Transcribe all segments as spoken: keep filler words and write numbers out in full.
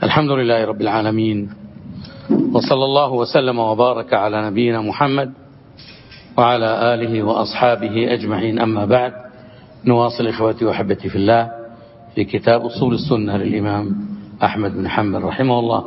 الحمد لله رب العالمين، وصلى الله وسلم وبارك على نبينا محمد وعلى آله وأصحابه أجمعين. أما بعد، نواصل إخوتي وأحبتي في الله في كتاب أصول السنة للإمام أحمد بن حنبل رحمه الله.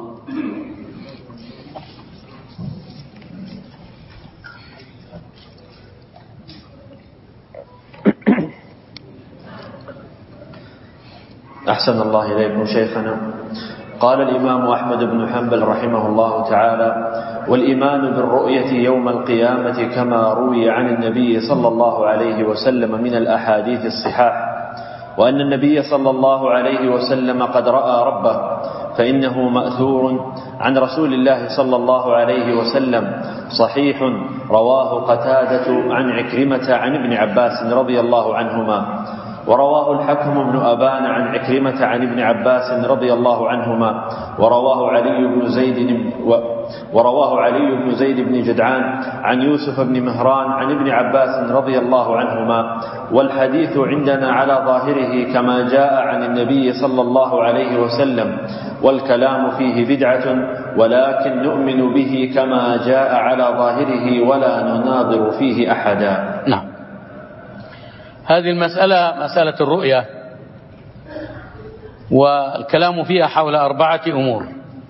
أحسن الله إليكم شيخنا. قال الإمام أحمد بن حنبل رحمه الله تعالى: والإيمان بالرؤية يوم القيامة كما روي عن النبي صلى الله عليه وسلم من الأحاديث الصحاح، وأن النبي صلى الله عليه وسلم قد رأى ربه، فإنه مأثور عن رسول الله صلى الله عليه وسلم صحيح رواه قتادة عن عكرمة عن ابن عباس رضي الله عنهما، ورواه الحكم بن أبان عن عكرمة عن ابن عباس رضي الله عنهما، ورواه علي بن زيد ورواه علي بن زيد بن جدعان عن يوسف بن مهران عن ابن عباس رضي الله عنهما. والحديث عندنا على ظاهره كما جاء عن النبي صلى الله عليه وسلم، والكلام فيه بدعة، ولكن نؤمن به كما جاء على ظاهره ولا نناظر فيه أحدا. نعم، هذه المسألة مسألة الرؤية، والكلام فيها حول أربعة أمور.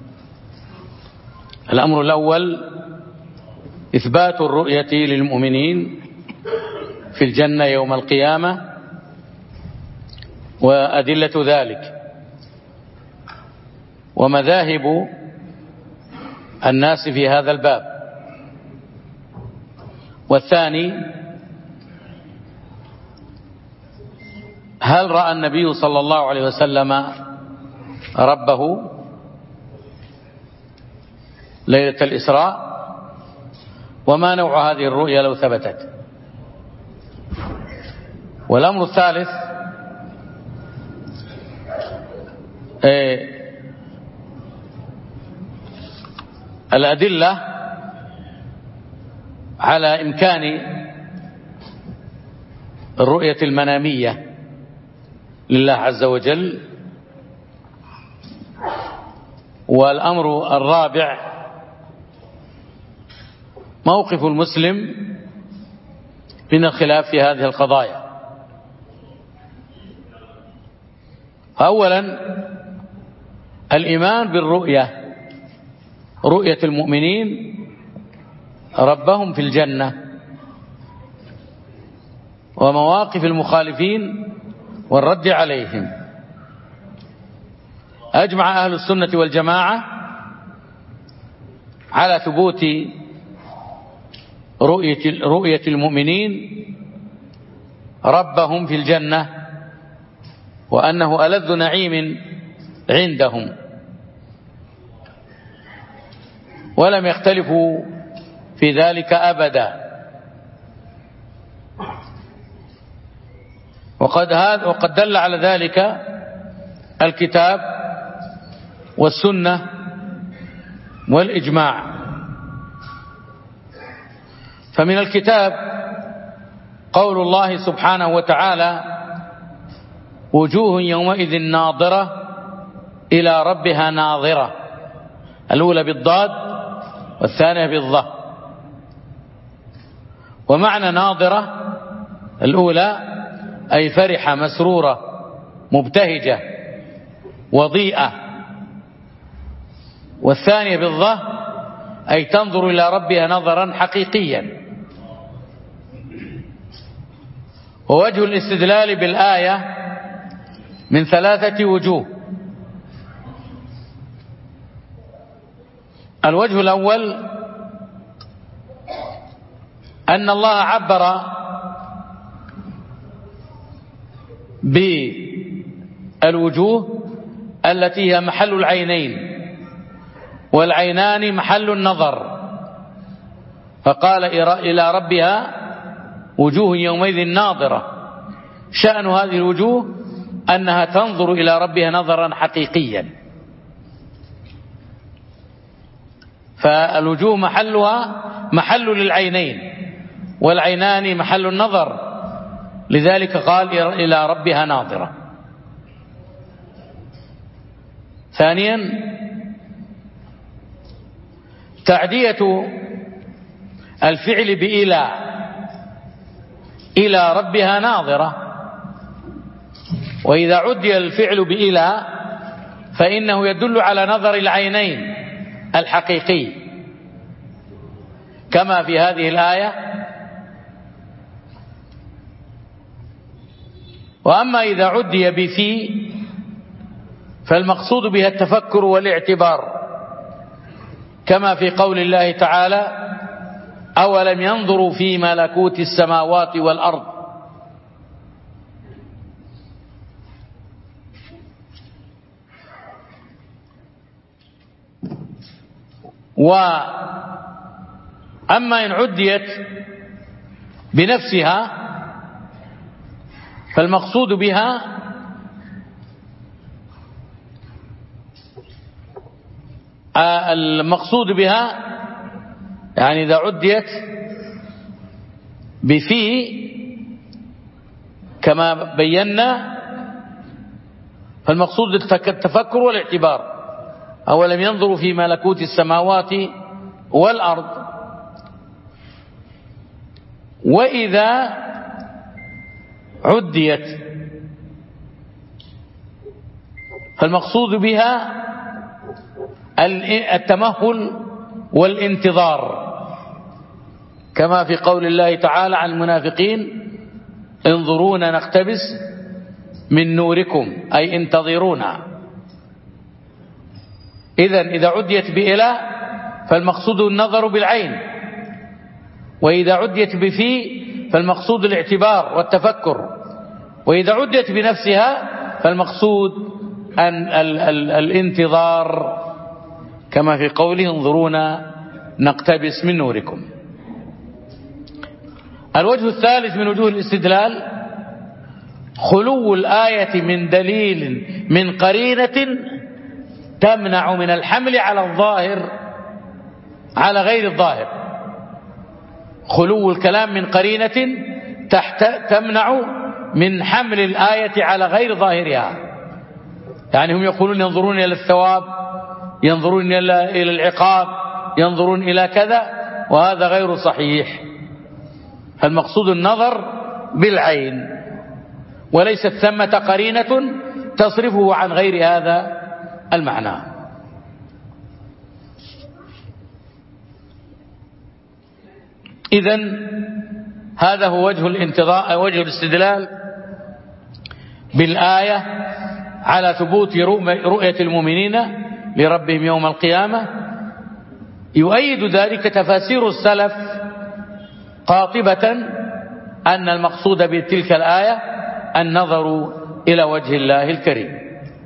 الأمر الأول إثبات الرؤية للمؤمنين في الجنة يوم القيامة وأدلة ذلك، ومذاهب الناس في هذا الباب. والثاني: هل رأى النبي صلى الله عليه وسلم ربه ليلة الإسراء؟ وما نوع هذه الرؤيا لو ثبتت؟ والأمر الثالث: الأدلة على إمكان الرؤية المنامية لله عز وجل. والأمر الرابع: موقف المسلم من الخلاف في هذه القضايا. أولا، الإيمان بالرؤية، رؤية المؤمنين ربهم في الجنة، ومواقف المخالفين والرد عليهم. أجمع أهل السنة والجماعة على ثبوت رؤية رؤية المؤمنين ربهم في الجنة، وأنه ألذ نعيم عندهم، ولم يختلفوا في ذلك أبدا. وقد هذا وقد دل على ذلك الكتاب والسنة والإجماع. فمن الكتاب قول الله سبحانه وتعالى: وجوه يومئذ ناظرة إلى ربها ناظرة، الأولى بالضاد والثانية بالظاء. ومعنى ناظرة الأولى أي فرحة مسرورة مبتهجة وضيئة، والثانية بالظاء أي تنظر إلى ربها نظرا حقيقيا. ووجه الاستدلال بالآية من ثلاثة وجوه. الوجه الأول: أن الله عبر بالوجوه التي هي محل العينين، والعينان محل النظر، فقال إلى ربها وجوه يومئذ ناظرة. شأن هذه الوجوه أنها تنظر إلى ربها نظرا حقيقيا، فالوجوه محلها محل للعينين، والعينان محل النظر، لذلك قال إلى ربها ناظرة. ثانيا تعدية الفعل بإلى إلى ربها ناظرة، وإذا عدي الفعل بإلى فإنه يدل على نظر العينين الحقيقي كما في هذه الآية. وأما إذا عدي بفي فالمقصود بها التفكر والاعتبار كما في قول الله تعالى: أولم ينظروا في ملكوت السماوات والأرض. وأما إن عديت بنفسها فالمقصود بها المقصود بها يعني إذا عديت بفي كما بينا فالمقصود التفكر والاعتبار. أولم ينظروا في ملكوت السماوات والأرض. وإذا عديت فالمقصود بها التمهل والانتظار كما في قول الله تعالى عن المنافقين: انظرونا نقتبس من نوركم، أي انتظرونا. إذن إذا عديت بإلى فالمقصود النظر بالعين، وإذا عديت بفي فالمقصود الاعتبار والتفكر، وإذا عديت بنفسها فالمقصود أن ال ال الانتظار كما في قوله: انظرونا نقتبس من نوركم. الوجه الثالث من وجوه الاستدلال خلو الآية من دليل من قرينة تمنع من الحمل على الظاهر على غير الظاهر. خلو الكلام من قرينة تحت تمنع من حمل الآية على غير ظاهرها. يعني هم يقولون ينظرون إلى الثواب، ينظرون إلى العقاب، ينظرون إلى كذا، وهذا غير صحيح. المقصود النظر بالعين، وليست ثمة قرينة تصرفه عن غير هذا المعنى. إذن هذا هو وجه الانتظار وجه الاستدلال بالآية على ثبوت رؤية المؤمنين لربهم يوم القيامة. يؤيد ذلك تفاسير السلف قاطبة أن المقصود بتلك الآية النظر إلى وجه الله الكريم.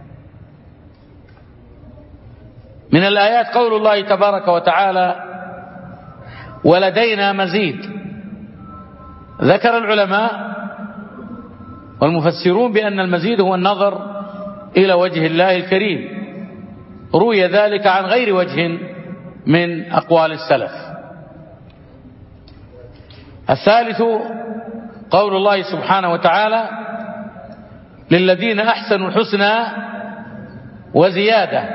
من الآيات قول الله تبارك وتعالى: ولدينا مزيد. ذكر العلماء والمفسرون بأن المزيد هو النظر إلى وجه الله الكريم. روي ذلك عن غير وجه من أقوال السلف. الثالث قول الله سبحانه وتعالى: للذين أحسنوا الحسنى وزيادة.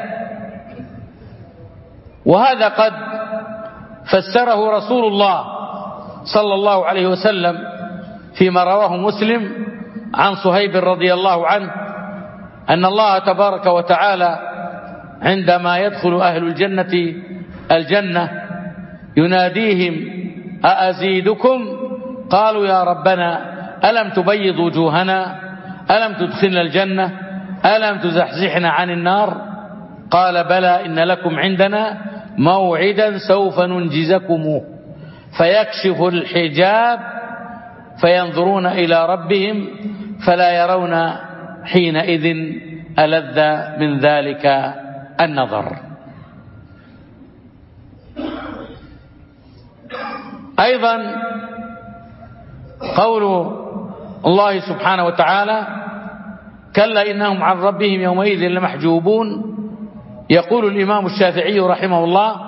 وهذا قد فسره رسول الله صلى الله عليه وسلم فيما رواه مسلم عن صهيب رضي الله عنه أن الله تبارك وتعالى عندما يدخل أهل الجنة الجنة يناديهم: أأزيدكم؟ قالوا: يا ربنا ألم تبيض وجوهنا؟ ألم تدخلنا الجنة؟ ألم تزحزحنا عن النار؟ قال: بلى، إن لكم عندنا موعدا سوف ننجزكموه. فيكشف الحجاب فينظرون إلى ربهم فلا يرون حينئذ ألذ من ذلك النظر. أيضا قول الله سبحانه وتعالى: كلا إنهم عن ربهم يومئذ لمحجوبون. يقول الإمام الشافعي رحمه الله: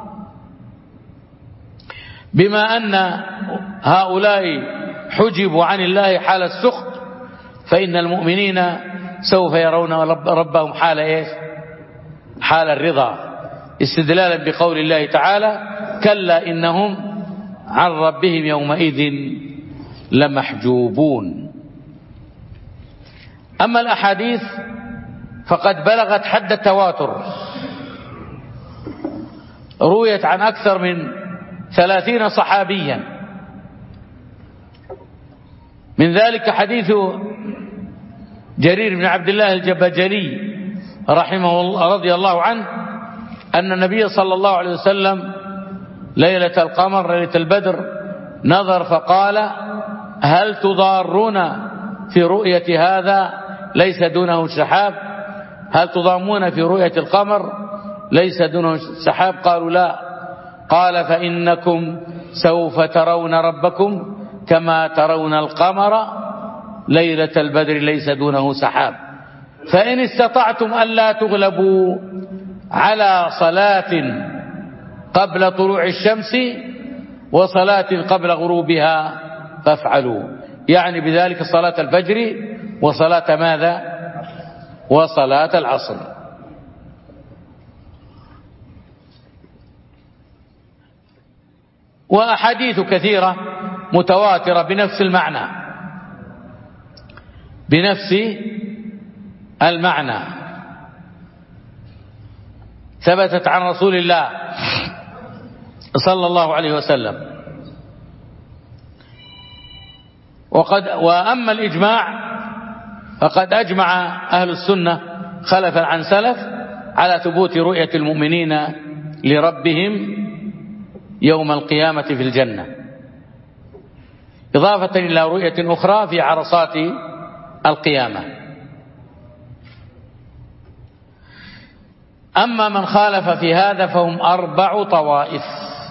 بما أن هؤلاء حجبوا عن الله حال السخط فإن المؤمنين سوف يرون ربهم حال إيش؟ حال الرضا. استدلالا بقول الله تعالى كلا إنهم عن ربهم يومئذ لمحجوبون. أما الأحاديث فقد بلغت حد التواتر، رويت عن أكثر من ثلاثين صحابيا، من ذلك حديث جرير بن عبد الله الجبجلي رحمه الله رضي الله عنه أن النبي صلى الله عليه وسلم ليلة القمر ليلة البدر نظر فقال هل تضارون في رؤية هذا ليس دونه سحاب؟ هل تضامون في رؤية القمر ليس دونه سحاب؟ قالوا لا. قال فإنكم سوف ترون ربكم كما ترون القمر ليلة البدر ليس دونه سحاب. فإن استطعتم ألا تغلبوا على صلاة قبل طلوع الشمس وصلاة قبل غروبها فافعلوا، يعني بذلك صلاة الفجر وصلاة ماذا؟ وصلاة العصر. وأحاديث كثيرة متواترة بنفس المعنى بنفس المعنى ثبتت عن رسول الله صلى الله عليه وسلم. وقد وأما الإجماع فقد أجمع أهل السنة خلفا عن سلف على ثبوت رؤية المؤمنين لربهم يوم القيامة في الجنة، إضافة إلى رؤية أخرى في عرصات القيامة. أما من خالف في هذا فهم أربع طوائف.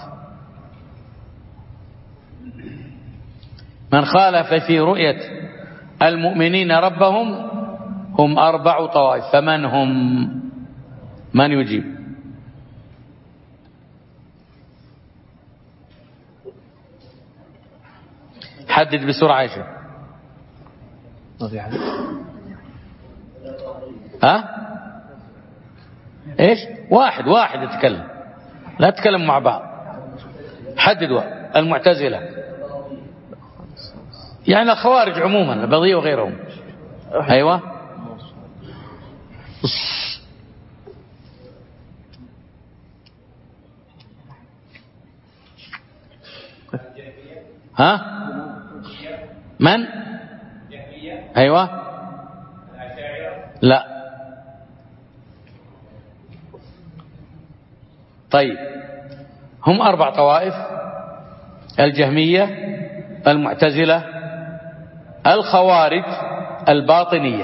من خالف في رؤية المؤمنين ربهم هم أربع طوائف. فمن هم؟ من يجيب؟ حدد بسرعة يا شيخ. ها؟ ايش؟ واحد واحد يتكلم، لا تتكلم مع بعض. حددوا. المعتزلة يعني الخوارج عموما، البغية وغيرهم. ايوه. ها؟ من؟ ايوه. لا. طيب، هم أربع طوائف: الجهمية، المعتزلة، الخوارج، الباطنية،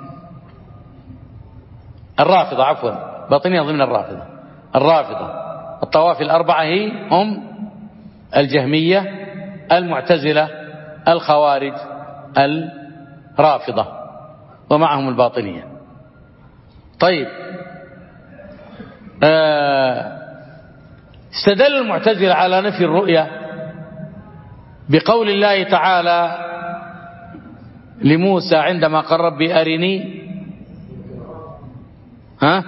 الرافضة عفوا باطنية ضمن الرافضة. الرافضة الطوائف الأربعة هي هم الجهمية، المعتزلة، الخوارج، الرافضة، ومعهم الباطنية. طيب، آه استدل المعتزلة على نفي الرؤية بقول الله تعالى لموسى عندما قال ربي أرني، ها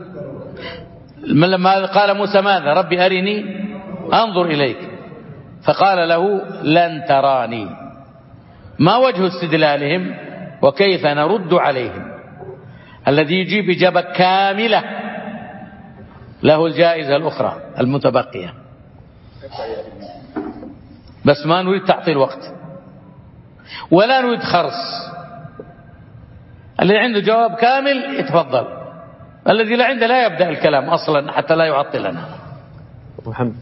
لما قال موسى ماذا؟ ربي أرني أنظر إليك، فقال له لن تراني. ما وجه استدلالهم وكيف نرد عليهم؟ الذي يجيب إجابة كاملة له الجائزة الأخرى المتبقية، بس ما نريد تعطيل وقت ولا نريد خرص. اللي عنده جواب كامل يتفضل، الذي لا عنده لا يبدأ الكلام أصلا حتى لا يعطلنا. محمد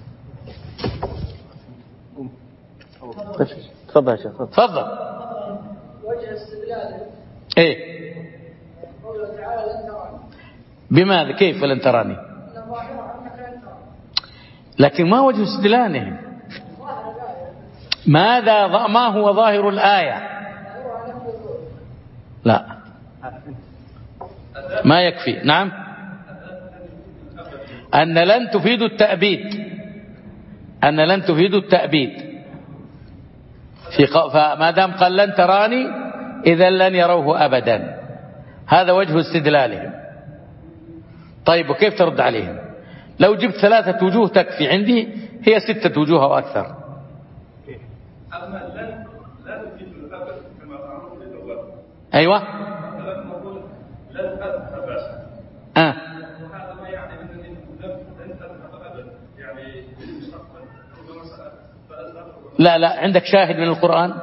تفضل يا شيخ. تفضل. وجه استدلاله ايه؟ قوله تعالى لن تراني. بماذا؟ كيف لن تراني؟ لكن ما وجه استدلالهم؟ ماذا ما هو ظاهر الآية؟ لا ما يكفي. نعم، أن لن تفيد التأبيد، أن لن تفيد التأبيد في ق... فما دام قال لن تراني إذا لن يروه أبدا. هذا وجه استدلالهم. طيب، وكيف ترد عليهم؟ لو جبت ثلاثة وجوه تكفي، عندي هي ستة وجوه أو أكثر. أما لن لا تفيد الأبد كما معروف للأول. أيوة. لن نقول لن أذهب آه. وهذا ما يعني أنني لن لن أذهب أبدا يعني في المستقبل ربما سأذهب. لا لا، عندك شاهد من القرآن؟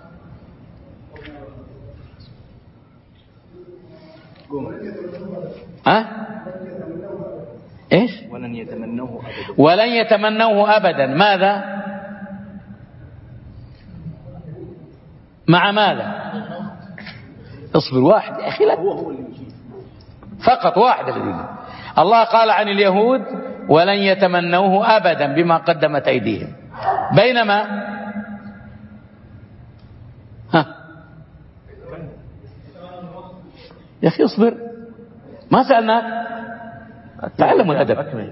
ها؟ ايش؟ ولن يتمنوه أبدا. ولن يتمنوه أبدا. ماذا؟ مع ماذا؟ اصبر واحد يا أخي، لا فقط واحد الذي الله قال عن اليهود ولن يتمنوه أبدا بما قدمت أيديهم، بينما ها يا أخي اصبر، ما سألناك، تعلموا الأدب.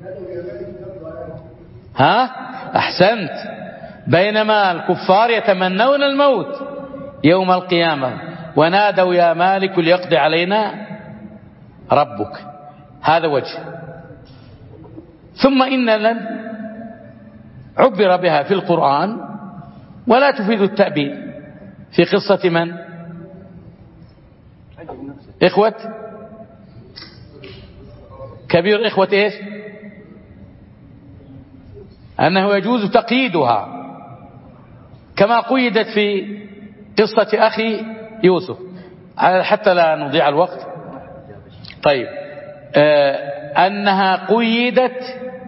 ها أحسنت. بينما الكفار يتمنون الموت يوم القيامة ونادوا يا مالك ليقضي علينا ربك، هذا وجه. ثم إن لن عبر بها في القرآن ولا تفيد التأبيد في قصة من؟ إخوة كبير، إخوة إيش؟ أنه يجوز تقييدها كما قيدت في قصة أخي يوسف، حتى لا نضيع الوقت. طيب آه أنها قيدت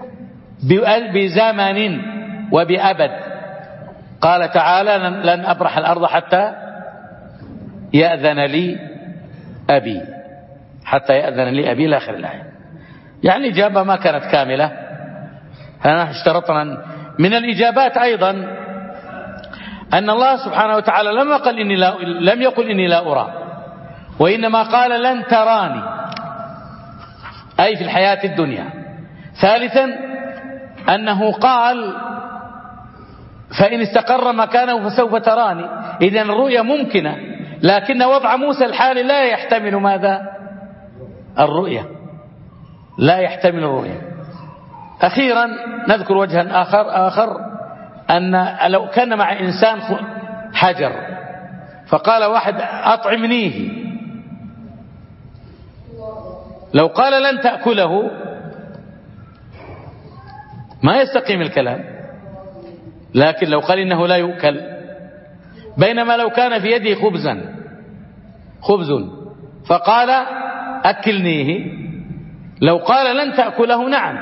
بزمن وبأبد. قال تعالى لن أبرح الأرض حتى يأذن لي أبي، حتى يأذن لي أبي لآخر الآية. يعني إجابة ما كانت كاملة. نحن اشترطنا من الإجابات أيضا أن الله سبحانه وتعالى لم يقل إني لا لم يقل إني لا أرى، وإنما قال لن تراني، أي في الحياة الدنيا. ثالثا أنه قال فإن استقر مكانه فسوف تراني، إذن الرؤيا ممكنة، لكن وضع موسى الحالي لا يحتمل ماذا؟ الرؤيا، لا يحتمل الرؤيا. أخيرا نذكر وجها آخر آخر أن لو كان مع إنسان حجر فقال واحد أطعمنيه، لو قال لن تأكله ما يستقيم الكلام، لكن لو قال إنه لا يؤكل. بينما لو كان في يده خبزا خبز فقال أكلنيه، لو قال لن تأكله نعم،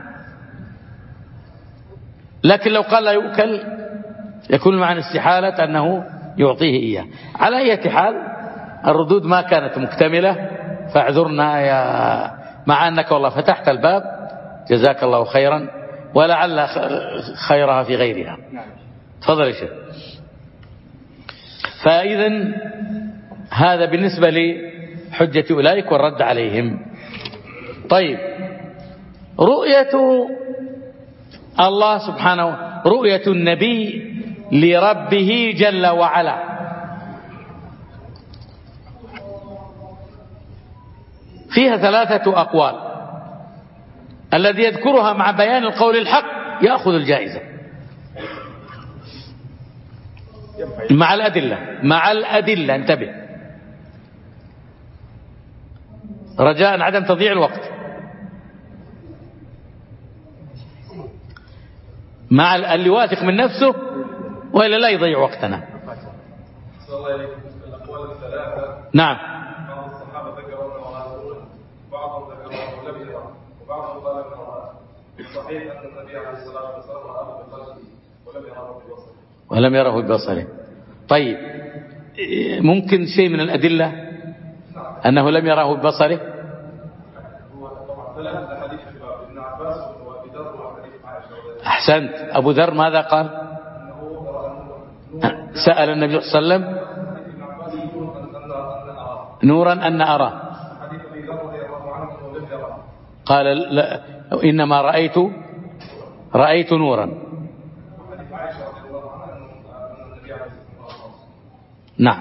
لكن لو قال لا يؤكل يكون معنى استحالة أنه يعطيه إياه. على أي حال الردود ما كانت مكتملة، فاعذرنا يا مع أنك والله فتحت الباب، جزاك الله خيرا، ولعل خيرها في غيرها. تفضل يا شيخ. فإذا هذا بالنسبة لحجة أولئك والرد عليهم. طيب رؤية الله سبحانه، رؤية النبي لربه جل وعلا، فيها ثلاثة أقوال، الذي يذكرها مع بيان القول الحق يأخذ الجائزة مع الأدلة. مع الأدلة انتبه، رجاء عدم تضييع الوقت. مع اللي واثق من نفسه وإلا لا يضيع وقتنا. نعم. بعض الصحابة ذكروا أنه رأى، بعضهم ذكروا أنه لم يرى، وبعضهم قال أنه رأى. صحيح أن النبي عليه الصلاة والسلام رآه بقلبه ولم يره ببصره. ولم يره ببصره. طيب ممكن شيء من الأدلة أنه لم يره ببصره؟ أحسنت. أبو ذر ماذا قال؟ سأل النبي صلى الله عليه وسلم نورا أن أراه، قال لا إنما رأيت رأيت نورا. نعم.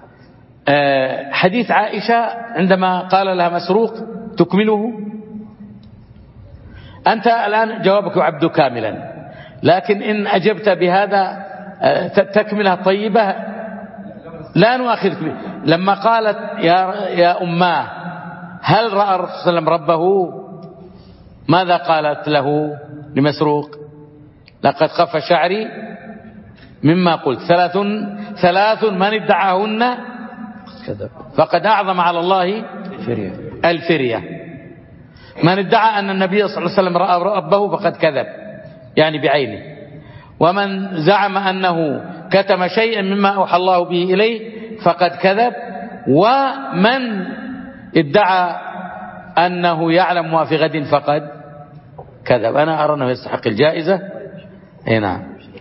حديث عائشة عندما قال لها مسروق تكمله، أنت الآن جوابك يعد كاملا، لكن إن أجبت بهذا تكملة طيبة لا نؤاخذك به. لما قالت يا, يا أماه هل رأى الرسول صلى الله عليه وسلم ربه، ماذا قالت له لمسروق؟ لقد خف شعري مما قلت، ثلاث ثلاث من ادعاهن فقد أعظم على الله الفرية. من ادعى أن النبي صلى الله عليه وسلم رأى ربه فقد كذب، يعني بعينه. ومن زعم أنه كتم شيئا مما أوحى الله به إليه فقد كذب. ومن ادعى أنه يعلم ما في غد فقد كذب. أنا أرى أنه يستحق الجائزة. هنا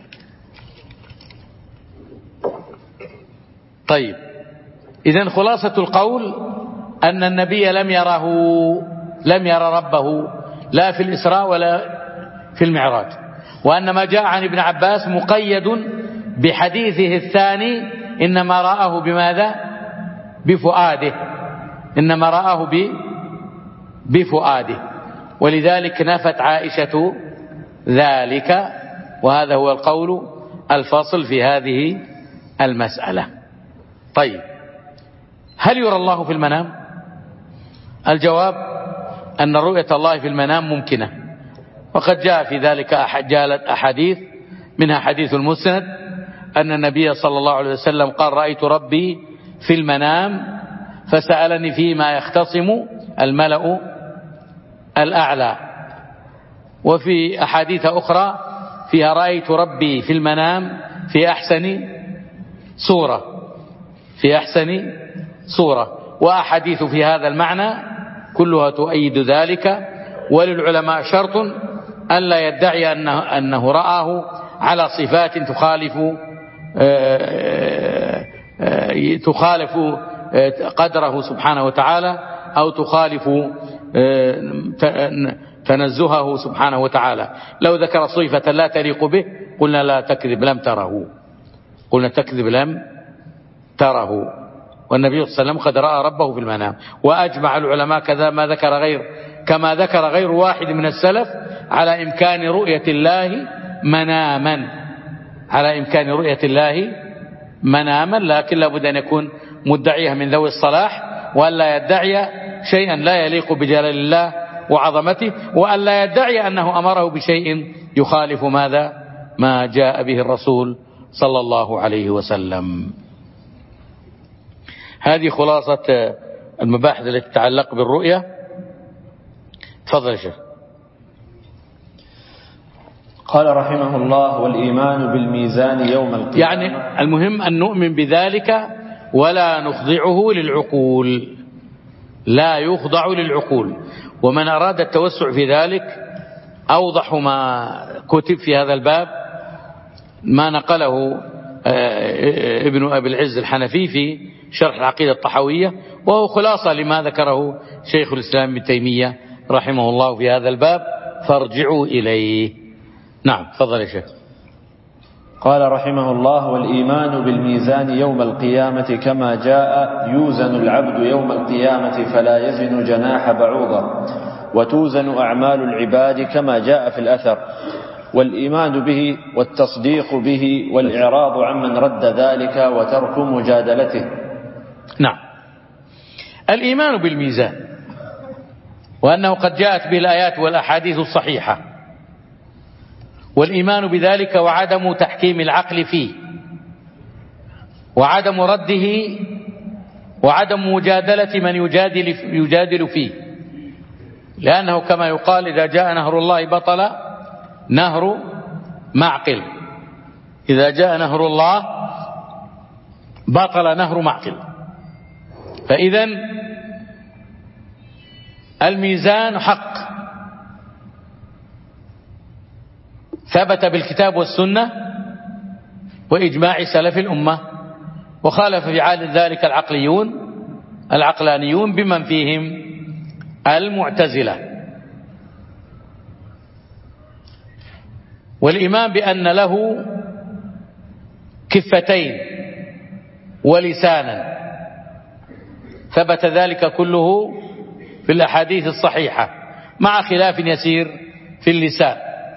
طيب، إذن خلاصة القول أن النبي لم يره لم يرى ربه لا في الإسراء ولا في المعراج، وأن ما جاء عن ابن عباس مقيد بحديثه الثاني إنما رآه بماذا؟ بفؤاده، إنما رآه بفؤاده. ولذلك نفت عائشة ذلك، وهذا هو القول الفاصل في هذه المسألة. طيب، هل يرى الله في المنام؟ الجواب أن رؤية الله في المنام ممكنة، وقد جاء في ذلك أحاديث، منها حديث المسند أن النبي صلى الله عليه وسلم قال رأيت ربي في المنام فسألني فيما يختصم الملأ الأعلى. وفي أحاديث أخرى فيها رأيت ربي في المنام في أحسن صورة في أحسن صورة وأحاديث في هذا المعنى كلها تؤيد ذلك. وللعلماء شرط أن لا يدعي أنه, أنه رآه على صفات تخالف تخالف قدره سبحانه وتعالى، أو تخالف تنزهه سبحانه وتعالى. لو ذكر صفة لا تليق به قلنا لا تكذب لم تره قلنا تكذب لم تره والنبي صلى الله عليه وسلم قد رأى ربه في المنام. وأجمع العلماء كذا ما ذكر غير كما ذكر غير واحد من السلف على إمكان رؤية الله مناما على إمكان رؤية الله مناما لكن لابد أن يكون مدعيها من ذوي الصلاح، وأن لا يدعي شيئا لا يليق بجلال الله وعظمته، وأن لا يدعي أنه أمره بشيء يخالف ماذا ما جاء به الرسول صلى الله عليه وسلم. هذه خلاصة المباحث التي تتعلق بالرؤية. تفضل يا شيخ. قال رحمه الله: والإيمان بالميزان يوم القيامة. يعني المهم أن نؤمن بذلك ولا نخضعه للعقول، لا يخضع للعقول. ومن أراد التوسع في ذلك أوضح ما كتب في هذا الباب ما نقله ابن أبي العز الحنفي في شرح العقيدة الطحاوية، وهو خلاصة لما ذكره شيخ الإسلام ابن تيمية رحمه الله في هذا الباب، فارجعوا إليه. نعم تفضل يا شيخ. قال رحمه الله: والإيمان بالميزان يوم القيامة كما جاء يوزن العبد يوم القيامة فلا يزن جناح بعوضة، وتوزن أعمال العباد كما جاء في الأثر، والإيمان به والتصديق به والإعراض عمن رد ذلك وترك مجادلته. نعم، الإيمان بالميزان وأنه قد جاءت به الآيات والأحاديث الصحيحة، والإيمان بذلك وعدم تحكيم العقل فيه، وعدم رده، وعدم مجادلة من يجادل, يجادل فيه، لأنه كما يقال إذا جاء نهر الله بطل نهر معقل، إذا جاء نهر الله بطل نهر معقل. فإذا الميزان حق ثبت بالكتاب والسنة وإجماع سلف الأمة، وخالف في عال ذلك العقليون العقلانيون بمن فيهم المعتزلة. والإيمان بأن له كفتين ولسانا ثبت ذلك كله في الأحاديث الصحيحة، مع خلاف يسير في اللسان.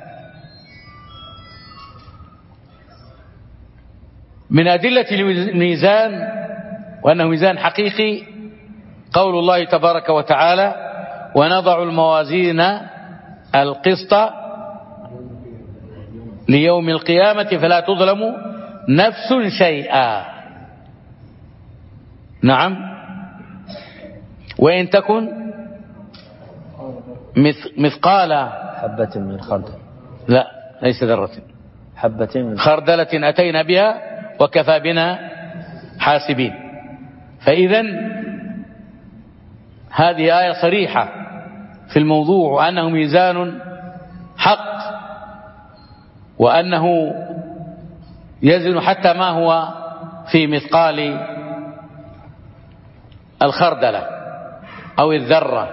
من أدلة الميزان وأنه ميزان حقيقي قول الله تبارك وتعالى: ونضع الموازين القسط ليوم القيامة فلا تظلم نفس شيئا. نعم، وإن تكن مثقال حبة من خردل، لا ليس ذرة، حبة من خردلة أتينا بها وكفى بنا حاسبين. فإذا هذه آية صريحة في الموضوع، وأنه ميزان حق، وأنه يزن حتى ما هو في مثقال الخردلة أو الذرة.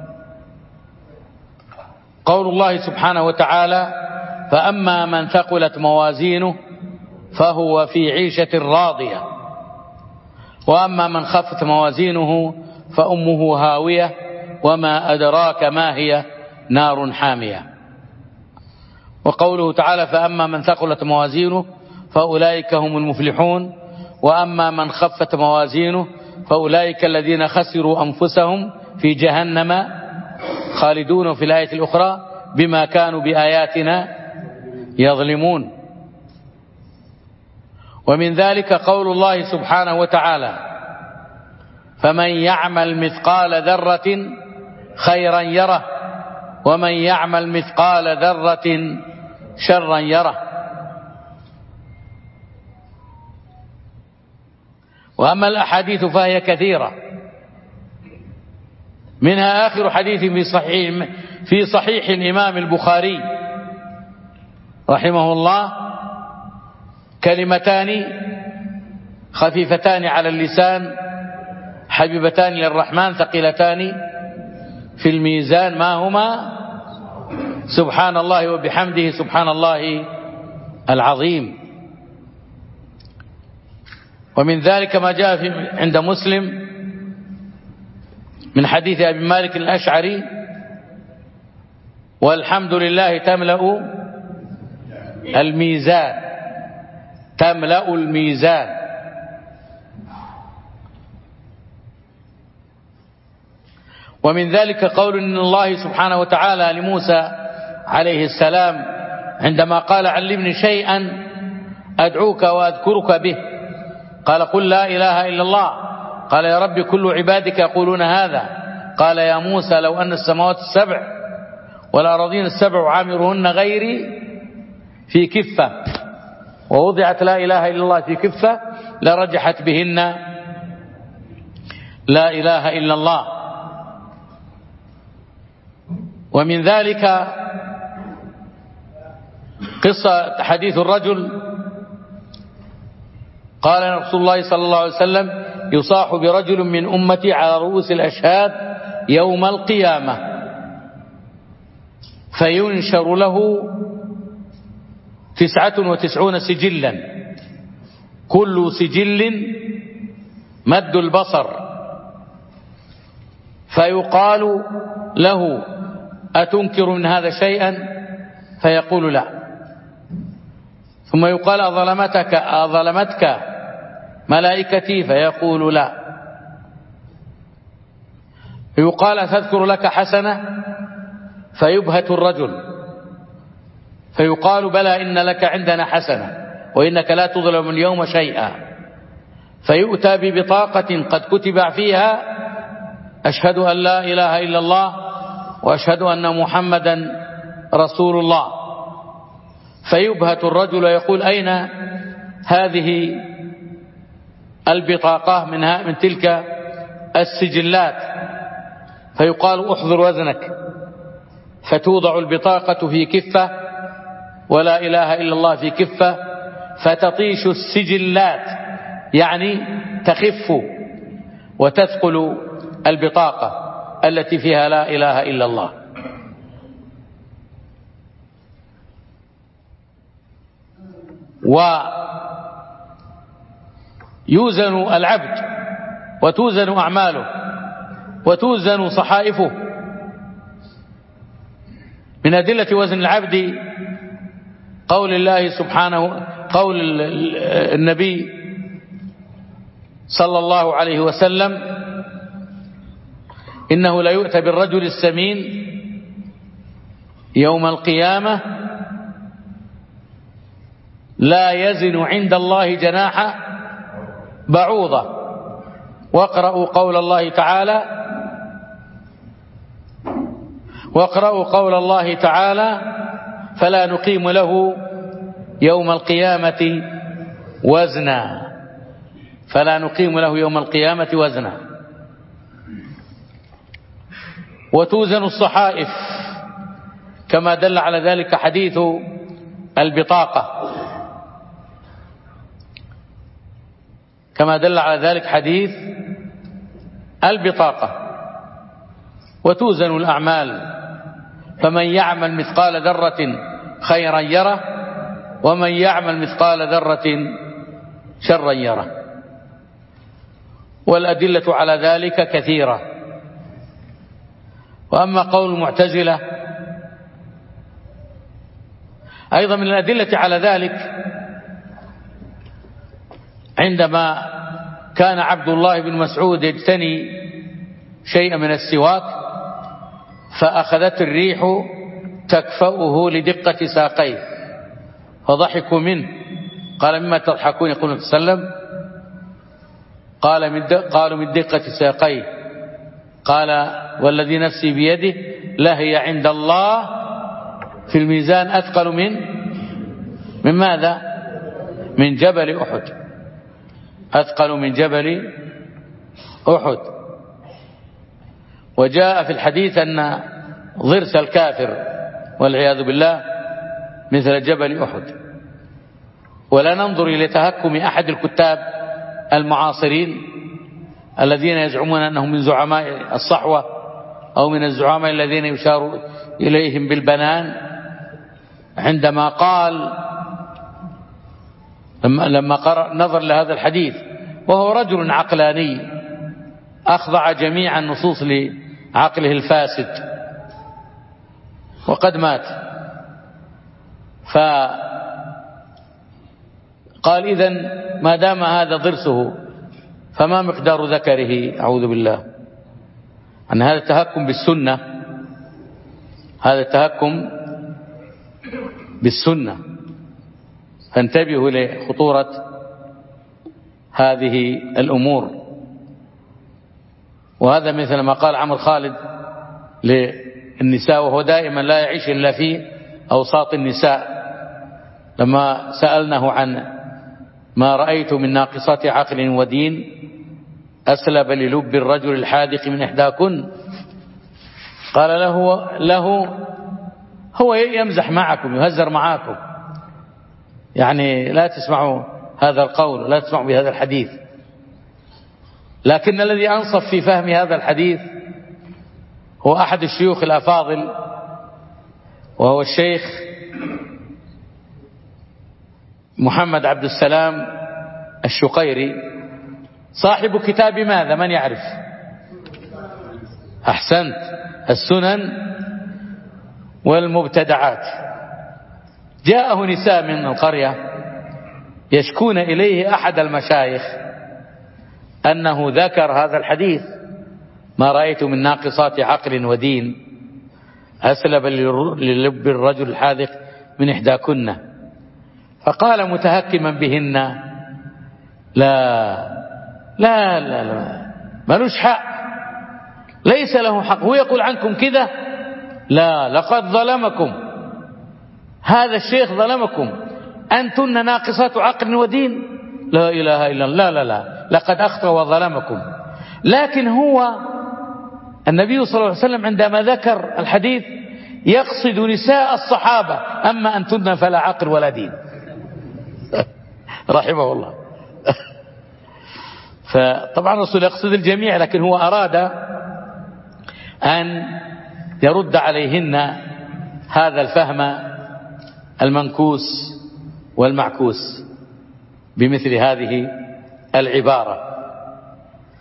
قول الله سبحانه وتعالى: فأما من ثقلت موازينه فهو في عيشة راضية وأما من خفت موازينه فأمه هاوية وما أدراك ما هي نار حامية. وقوله تعالى: فأما من ثقلت موازينه فأولئك هم المفلحون وأما من خفت موازينه فأولئك الذين خسروا أنفسهم في جهنم خالدون. في الآية الأخرى: بما كانوا بآياتنا يظلمون. ومن ذلك قول الله سبحانه وتعالى: فمن يعمل مثقال ذرة خيرا يره ومن يعمل مثقال ذرة شرا يره. وأما الأحاديث فهي كثيرة، منها آخر حديث في صحيح في صحيح الإمام البخاري رحمه الله: كلمتان خفيفتان على اللسان حبيبتان للرحمن ثقيلتان في الميزان، ما هما؟ سبحان الله وبحمده سبحان الله العظيم. ومن ذلك ما جاء في عند مسلم من حديث أبي مالك الأشعري: والحمد لله تملأ الميزان، تملأ الميزان. ومن ذلك قول إن الله سبحانه وتعالى لموسى عليه السلام عندما قال: علمني شيئا أدعوك وأذكرك به، قال: قل لا إله إلا الله. قال: يا رب كل عبادك يقولون هذا. قال: يا موسى لو أن السماوات السبع والأراضين السبع عامرهن غيري في كفة ووضعت لا إله إلا الله في كفة لرجحت بهن لا إله إلا الله. ومن ذلك قصة حديث الرجل قال رسول الله صلى الله عليه وسلم: يصاح برجل من أمتي على رؤوس الأشهاد يوم القيامة فينشر له تسعة وتسعون سجلا كل سجل مد البصر، فيقال له: أتنكر من هذا شيئا؟ فيقول: لا. ثم يقال: أظلمتك أظلمتك ملائكتي؟ فيقول: لا. يقال: أتذكر لك حسنة؟ فيبهت الرجل فيقال: بلى إن لك عندنا حسنة وإنك لا تظلم اليوم شيئا. فيؤتى ببطاقة قد كتب فيها: أشهد أن لا إله إلا الله وأشهد أن محمدا رسول الله. فيبهت الرجل ويقول: أين هذه البطاقة من من تلك السجلات؟ فيقال: احضر وزنك. فتوضع البطاقة في كفة ولا إله إلا الله في كفة، فتطيش السجلات، يعني تخف وتثقل البطاقة التي فيها لا إله إلا الله. ويوزن العبد وتوزن أعماله وتوزن صحائفه من أدلة وزن العبد قول الله سبحانه، قول النبي صلى الله عليه وسلم: إنه لا يؤتى بالرجل السمين يوم القيامة لا يزن عند الله جناح بعوضة. واقرأوا قول الله تعالى واقرأوا قول الله تعالى: فلا نقيم له يوم القيامة وزنا. فلا نقيم له يوم القيامة وزنا. وتوزن الصحائف كما دل على ذلك حديث البطاقة، كما دل على ذلك حديث البطاقة. وتوزن الأعمال، فمن يعمل مثقال ذرة خيرا يره، ومن يعمل مثقال ذرة شرا يره. والأدلة على ذلك كثيرة. وأما قول المعتزلة أيضا من الأدلة على ذلك عندما كان عبد الله بن مسعود يجتني شيئا من السواك فأخذت الريح تكفأه لدقة ساقيه فضحكوا منه. قال: مما تضحكون؟ يقول صلى الله عليه وسلم: قال من قالوا من دقة ساقيه. قال: والذي نفسي بيده لهي عند الله في الميزان أثقل من من ماذا؟ من جبل أحد. أثقل من جبل أحد. وجاء في الحديث أن ضرس الكافر والعياذ بالله مثل جبل أحد. ولا ننظر إلى تهكم أحد الكتاب المعاصرين الذين يزعمون أنهم من زعماء الصحوة أو من الزعماء الذين يشار إليهم بالبنان، عندما قال لما, لما قرأ نظر لهذا الحديث وهو رجل عقلاني أخضع جميع النصوص لعقله الفاسد وقد مات، فقال: إذن ما دام هذا ضرسه فما مقدار ذكره؟ أعوذ بالله. أن هذا التهكم بالسنة، هذا التهكم بالسنة. فانتبهوا لخطورة هذه الأمور. وهذا مثل ما قال عمرو خالد للنساء، وهو دائما لا يعيش إلا في أوساط النساء، لما سألناه عن ما رأيت من ناقصات عقل ودين أسلب للب الرجل الحاذق من إحداكن، قال له له هو يمزح معكم، يهزر معكم، يعني لا تسمعوا هذا القول، لا تسمعوا بهذا الحديث. لكن الذي أنصف في فهم هذا الحديث هو أحد الشيوخ الأفاضل، وهو الشيخ محمد عبد السلام الشقيري صاحب كتاب ماذا؟ من يعرف؟ أحسنت، السنن والمبتدعات. جاءه نساء من القرية يشكون إليه أحد المشايخ أنه ذكر هذا الحديث: ما رأيت من ناقصات عقل ودين أسلب للب الرجل الحاذق من إحداكن. فقال متهكما بهن: لا لا لا لا ملوش حق، ليس له حق، هو يقول عنكم كذا؟ لا، لقد ظلمكم هذا الشيخ، ظلمكم، أنتن ناقصات عقل ودين. لا إله إلا الله، لا لا لا لقد أخطأ وظلمكم. لكن هو النبي صلى الله عليه وسلم عندما ذكر الحديث يقصد نساء الصحابة، أما أنتن فلا عقل ولا دين. رحمه الله. فطبعا الرسول يقصد الجميع، لكن هو أراد أن يرد عليهن هذا الفهم المنكوس والمعكوس بمثل هذه العبارة.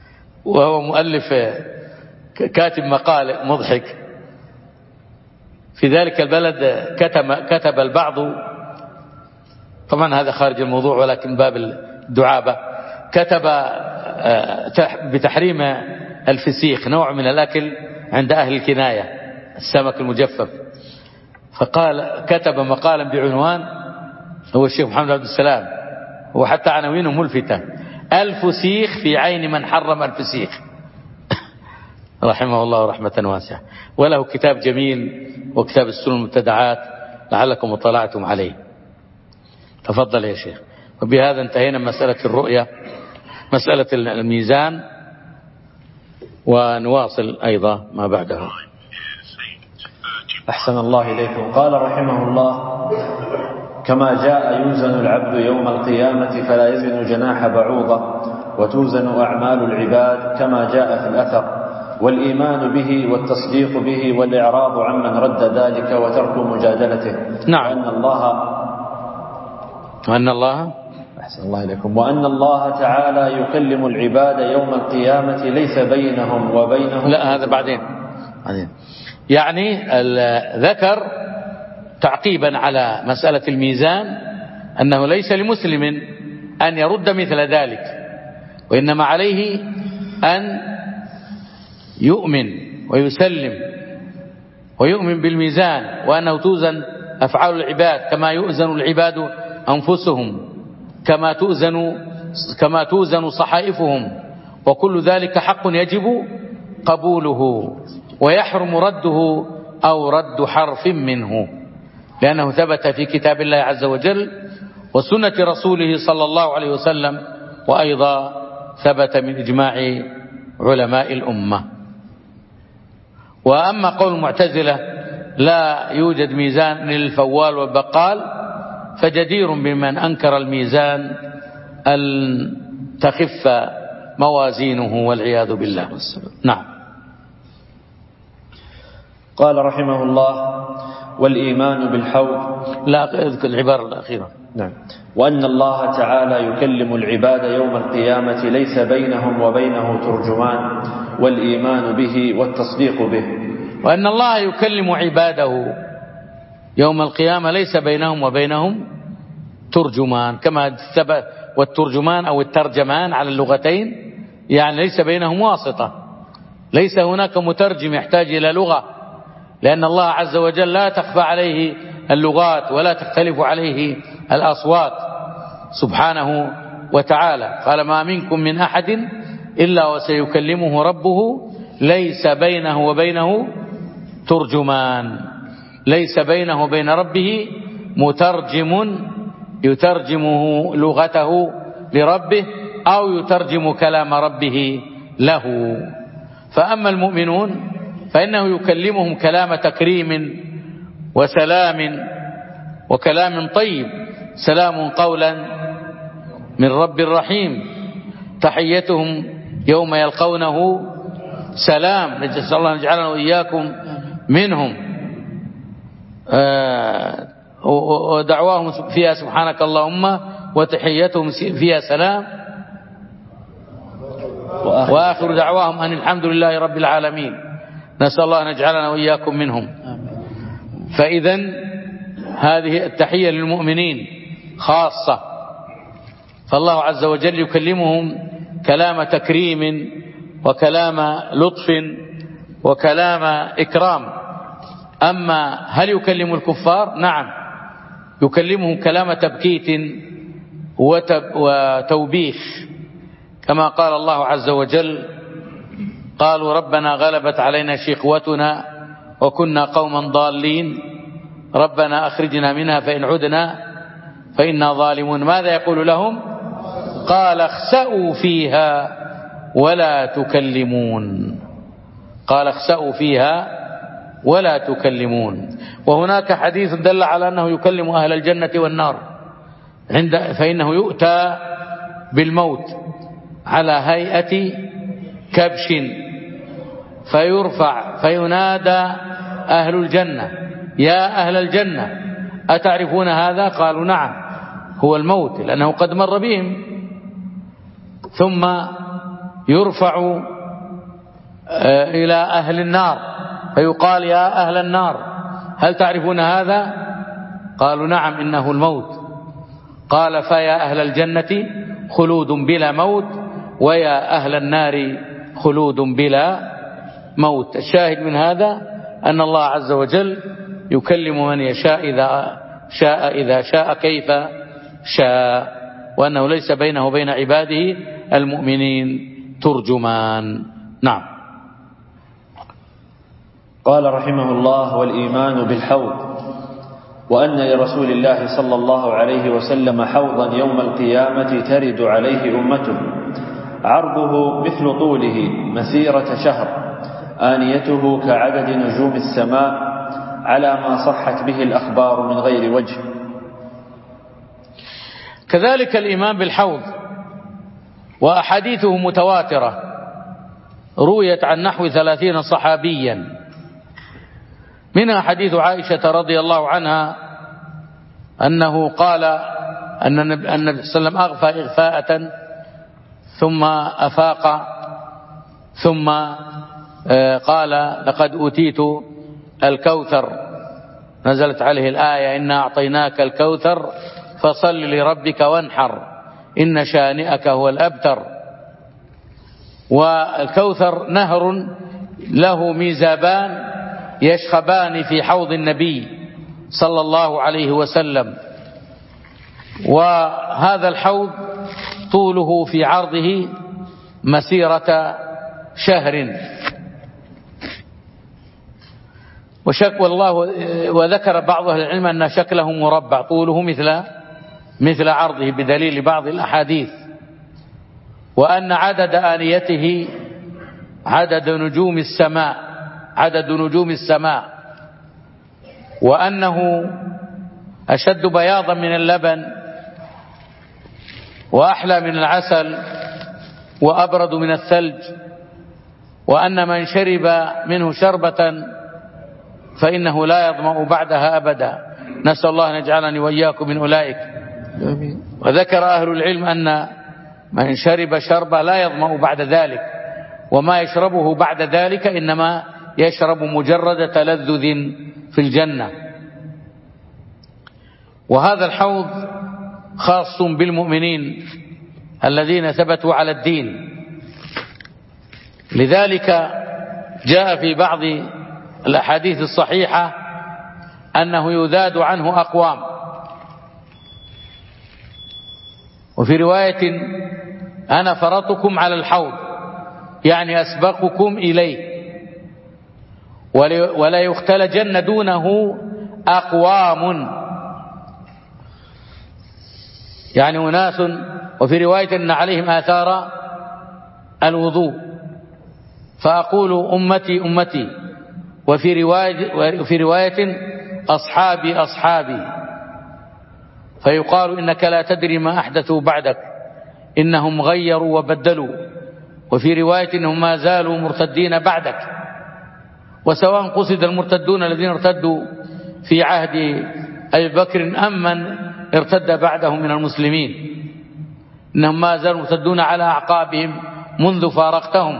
وهو مؤلف كاتب مقال مضحك في ذلك البلد كتب, كتب البعض، طبعا هذا خارج الموضوع ولكن باب الدعابة، كتب بتحريم الفسيخ، نوع من الأكل عند أهل الكناية، السمك المجفف. فقال كتب مقالا بعنوان، هو الشيخ محمد عبد السلام، هو حتى عناوينه ملفتة: الفسيخ في عين من حرم الفسيخ رحمه الله رحمة واسعة. وله كتاب جميل وكتاب السنن المبتدعات، لعلكم اطلعتم عليه. تفضل يا شيخ. وبهذا انتهينا من مسألة الرؤية، مسألة الميزان، ونواصل أيضا ما بعده. أحسن الله إليكم. قال رحمه الله: كما جاء يوزن العبد يوم القيامة فلا يزن جناح بعوضة، وتوزن أعمال العباد كما جاء في الأثر، والإيمان به والتصديق به والإعراض عمن رد ذلك وترك مجادلته. نعم. وأن الله وأن الله أحسن الله إليكم وأن الله تعالى يكلم العباد يوم القيامة ليس بينهم وبينهم. لا، هذا بعدين بعدين يعني ذكر تعقيبا على مسألة الميزان أنه ليس لمسلم أن يرد مثل ذلك، وإنما عليه أن يؤمن ويسلم ويؤمن بالميزان، وأنه توزن أفعال العباد كما يؤزن العباد أنفسهم، كما توزن كما توزن صحائفهم، وكل ذلك حق يجب قبوله، ويحرم رده أو رد حرف منه، لأنه ثبت في كتاب الله عز وجل وسنة رسوله صلى الله عليه وسلم، وأيضا ثبت من إجماع علماء الأمة. وأما قول المعتزلة لا يوجد ميزان للفوال والبقال، فجدير بمن أنكر الميزان أن تخف موازينه والعياذ بالله. نعم. قال رحمه الله: والإيمان بالحوض. لا، اذكر العبارة الأخيرة. نعم. وأن الله تعالى يكلم العباد يوم القيامة ليس بينهم وبينه ترجمان، والإيمان به والتصديق به. وأن الله يكلم عباده يوم القيامة ليس بينهم وبينهم ترجمان، كما ثبت، والترجمان أو الترجمان على اللغتين يعني ليس بينهم واسطة، ليس هناك مترجم يحتاج إلى لغة، لأن الله عز وجل لا تخفى عليه اللغات ولا تختلف عليه الأصوات سبحانه وتعالى. قال: ما منكم من أحد إلا وسيكلمه ربه ليس بينه وبينه ترجمان، ليس بينه وبين ربه مترجم يترجمه لغته لربه أو يترجم كلام ربه له. فأما المؤمنون فإنه يكلمهم كلام تكريم وسلام وكلام طيب: سلام قولا من رب رحيم، تحيتهم يوم يلقونه سلام، نسأل الله أن يجعلنا وإياكم منهم، آه ودعواهم فيها سبحانك اللهم، وتحيتهم فيها سلام، وآخر دعواهم أن الحمد لله رب العالمين، نسأل الله أن يجعلنا وإياكم منهم. فإذن هذه التحية للمؤمنين خاصة، فالله عز وجل يكلمهم كلام تكريم وكلام لطف وكلام إكرام. أما هل يكلم الكفار؟ نعم، يكلمهم كلام تبكيت وتوبيخ، كما قال الله عز وجل: قالوا ربنا غلبت علينا شقوتنا وكنا قوما ضالين ربنا أخرجنا منها فإن عدنا فإنا ظالمون. ماذا يقول لهم؟ قال: اخسأوا فيها ولا تكلمون. قال: اخسأوا فيها ولا تكلمون. وهناك حديث دل على أنه يكلم أهل الجنة والنار، عند فإنه يؤتى بالموت على هيئة كبش فيرفع فينادى أهل الجنة: يا أهل الجنة أتعرفون هذا؟ قالوا: نعم، هو الموت، لأنه قد مر بهم. ثم يرفع إلى أهل النار فيقال: يا أهل النار هل تعرفون هذا؟ قالوا نعم إنه الموت. قال فيا أهل الجنة خلود بلا موت ويا أهل النار خلود بلا موت. الشاهد من هذا أن الله عز وجل يكلم من يشاء إذا شاء إذا شاء كيف شاء، وأنه ليس بينه وبين عباده المؤمنين ترجمان. نعم. قال رحمه الله: والإيمان بالحوض، وأن لرسول الله صلى الله عليه وسلم حوضا يوم القيامة ترد عليه أمته، عرضه مثل طوله مسيرة شهر، آنيته كعدد نجوم السماء، على ما صحت به الأخبار من غير وجه. كذلك الإيمان بالحوض، وأحاديثه متواترة، رويت عن نحو ثلاثين صحابيا، منها حديث عائشة رضي الله عنها أنه قال أن النبي صلى الله عليه وسلم أغفى إغفاءة ثم أفاق ثم قال لقد أوتيت الكوثر، نزلت عليه الآية إنا أعطيناك الكوثر فصل لربك وانحر إن شانئك هو الأبتر. والكوثر نهر له ميزابان يشخبان في حوض النبي صلى الله عليه وسلم، وهذا الحوض طوله في عرضه مسيرة شهر. وشك والله وذكر بعض أهل العلم أن شكله مربع، طوله مثل مثل عرضه بدليل بعض الأحاديث، وأن عدد آنيته عدد نجوم السماء عدد نجوم السماء وأنه أشد بياضا من اللبن وأحلى من العسل وأبرد من الثلج، وأن من شرب منه شربة فإنه لا يظمأ بعدها أبدا. نسأل الله أن يجعلني وإياكم من أولئك. وذكر أهل العلم أن من شرب شربة لا يظمأ بعد ذلك، وما يشربه بعد ذلك إنما يشرب مجرد تلذذ في الجنة. وهذا الحوض خاص بالمؤمنين الذين ثبتوا على الدين، لذلك جاء في بعض الأحاديث الصحيحة أنه يذاد عنه أقوام، وفي رواية أنا فرطكم على الحوض، يعني أسبقكم إليه، ولا يختلجن دونه أقوام، يعني أناس. وفي رواية أن عليهم آثار الوضوء، فأقول أمتي أمتي، وفي رواية, وفي رواية أصحابي أصحابي، فيقال إنك لا تدري ما أحدثوا بعدك، إنهم غيروا وبدلوا. وفي رواية إنهم ما زالوا مرتدين بعدك، وسواء قصد المرتدون الذين ارتدوا في عهد أبي بكر أم من ارتد بعدهم من المسلمين، إنهم ما زالوا مرتدون على أعقابهم منذ فارقتهم.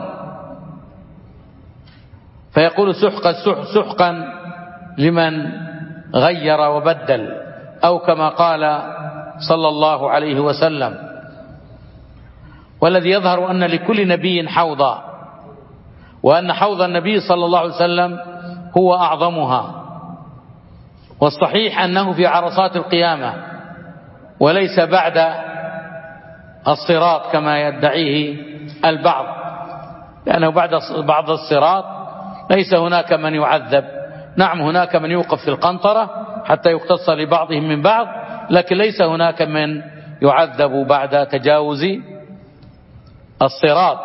فيقول سحقا سحقا لمن غير وبدل، أو كما قال صلى الله عليه وسلم. والذي يظهر أن لكل نبي حوضا، وأن حوض النبي صلى الله عليه وسلم هو أعظمها، والصحيح أنه في عرصات القيامة وليس بعد الصراط كما يدعيه البعض، لأنه بعد بعد الصراط ليس هناك من يعذب. نعم هناك من يوقف في القنطرة حتى يقتص لبعضهم من بعض، لكن ليس هناك من يعذب بعد تجاوز الصراط.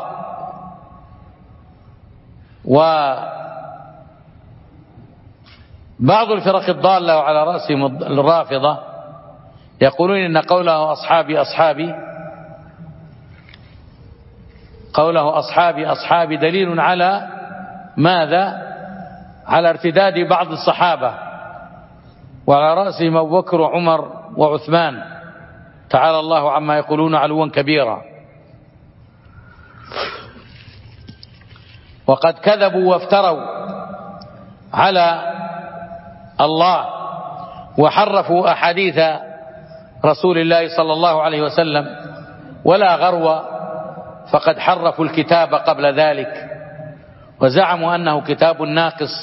وبعض الفرق الضالة وعلى رأسهم الرافضة يقولون إن قوله أصحابي أصحابي قوله أصحابي أصحابي دليل على ماذا؟ على ارتداد بعض الصحابة، وعلى رأسهم أبو بكر وعمر وعثمان، تعالى الله عما يقولون علوا كبيرا. وقد كذبوا وافتروا على الله وحرفوا أحاديث رسول الله صلى الله عليه وسلم ولا غرو، فقد حرفوا الكتاب قبل ذلك وزعموا أنه كتاب ناقص،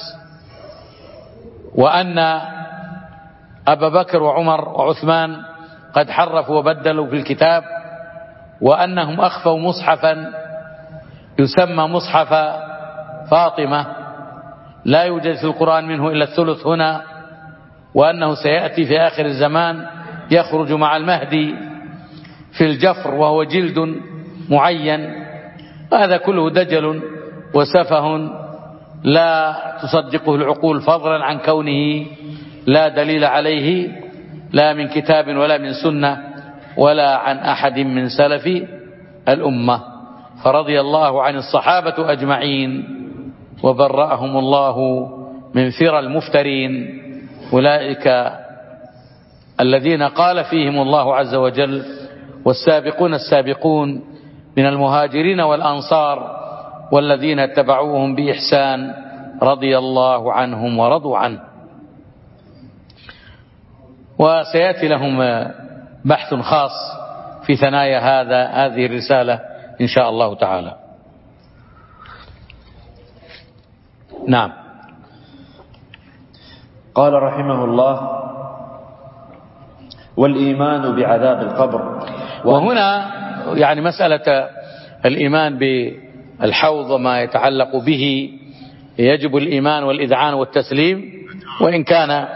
وأن أبا بكر وعمر وعثمان قد حرفوا وبدلوا في الكتاب، وأنهم أخفوا مصحفا يسمى مصحف فاطمة لا يوجد في القرآن منه إلا الثلث هنا، وأنه سيأتي في آخر الزمان يخرج مع المهدي في الجفر وهو جلد معين. هذا كله دجل وسفه لا تصدقه العقول، فضلا عن كونه لا دليل عليه لا من كتاب ولا من سنة ولا عن أحد من سلف الأمة. فرضي الله عن الصحابة أجمعين وبرأهم الله من ثرى المفترين، أولئك الذين قال فيهم الله عز وجل: والسابقون السابقون من المهاجرين والأنصار والذين اتبعوهم بإحسان رضي الله عنهم ورضوا عنه. وسيأتي لهم بحث خاص في ثنايا هذا هذه الرسالة إن شاء الله تعالى. نعم. قال رحمه الله: والإيمان بعذاب القبر. وهنا يعني مسألة الإيمان بالحوض وما يتعلق به يجب الإيمان والإذعان والتسليم، وإن كان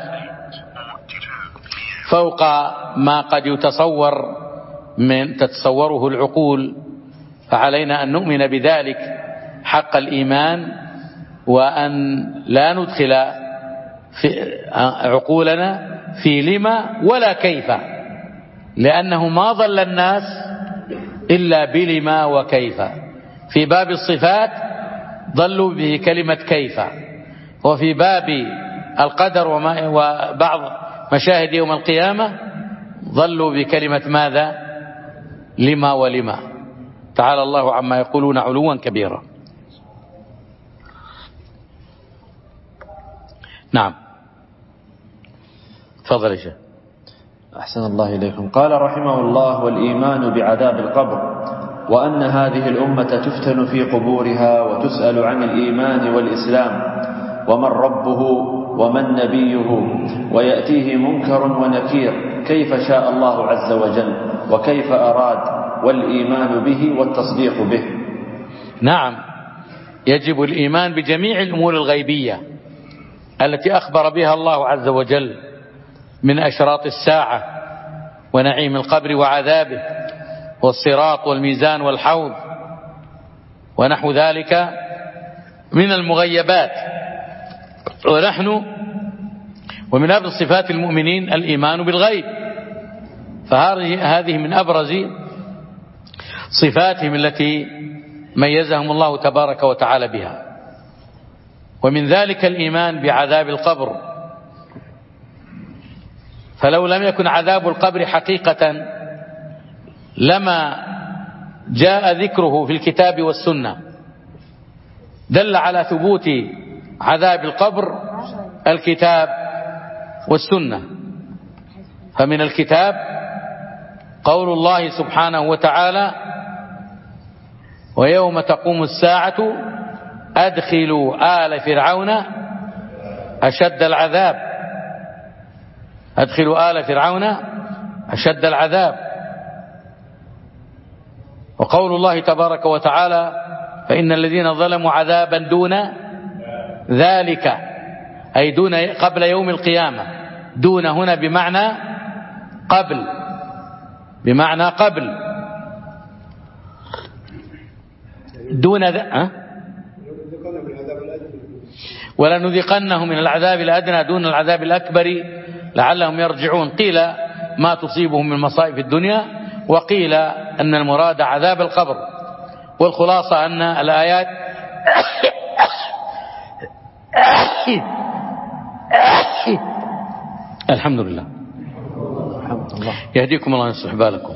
فوق ما قد يتصور من تتصوره العقول، فعلينا أن نؤمن بذلك حق الإيمان، وأن لا ندخل في عقولنا في لما ولا كيف، لأنه ما ضل الناس إلا بلما وكيف. في باب الصفات ضلوا به كلمة كيف، وفي باب القدر وبعض مشاهد يوم القيامة ضلوا بكلمة ماذا؟ لما ولما. تعالى الله عما يقولون علوا كبيرا. نعم. تفضل يا شيخ. أحسن الله إليكم. قال رحمه الله: والإيمان بعذاب القبر، وأن هذه الأمة تفتن في قبورها وتسأل عن الإيمان والإسلام ومن ربه ومن نبيه، ويأتيه منكر ونكير كيف شاء الله عز وجل وكيف أراد، والإيمان به والتصديق به. نعم، يجب الإيمان بجميع الأمور الغيبية التي أخبر بها الله عز وجل من أشراط الساعة ونعيم القبر وعذابه والصراط والميزان والحوض ونحو ذلك من المغيبات. ونحن ومن أبرز صفات المؤمنين الإيمان بالغيب، فهذه من أبرز صفاتهم التي ميزهم الله تبارك وتعالى بها. ومن ذلك الإيمان بعذاب القبر، فلو لم يكن عذاب القبر حقيقة لما جاء ذكره في الكتاب والسنة. دل على ثبوت عذاب القبر الكتاب والسنة. فمن الكتاب قول الله سبحانه وتعالى: ويوم تقوم الساعة أدخلوا آل فرعون أشد العذاب. أدخلوا آل فرعون أشد العذاب. وقول الله تبارك وتعالى: فإن الذين ظلموا عذابا دون ذلك، أي دون قبل يوم القيامة. دون هنا بمعنى قبل، بمعنى قبل دون ذا. ولنذيقنهم من العذاب الأدنى دون العذاب الأكبر لعلهم يرجعون. قيل ما تصيبهم من مصائب الدنيا، وقيل أن المراد عذاب القبر. والخلاصة أن الآيات الحمد لله يهديكم الله ويصلح بالكم.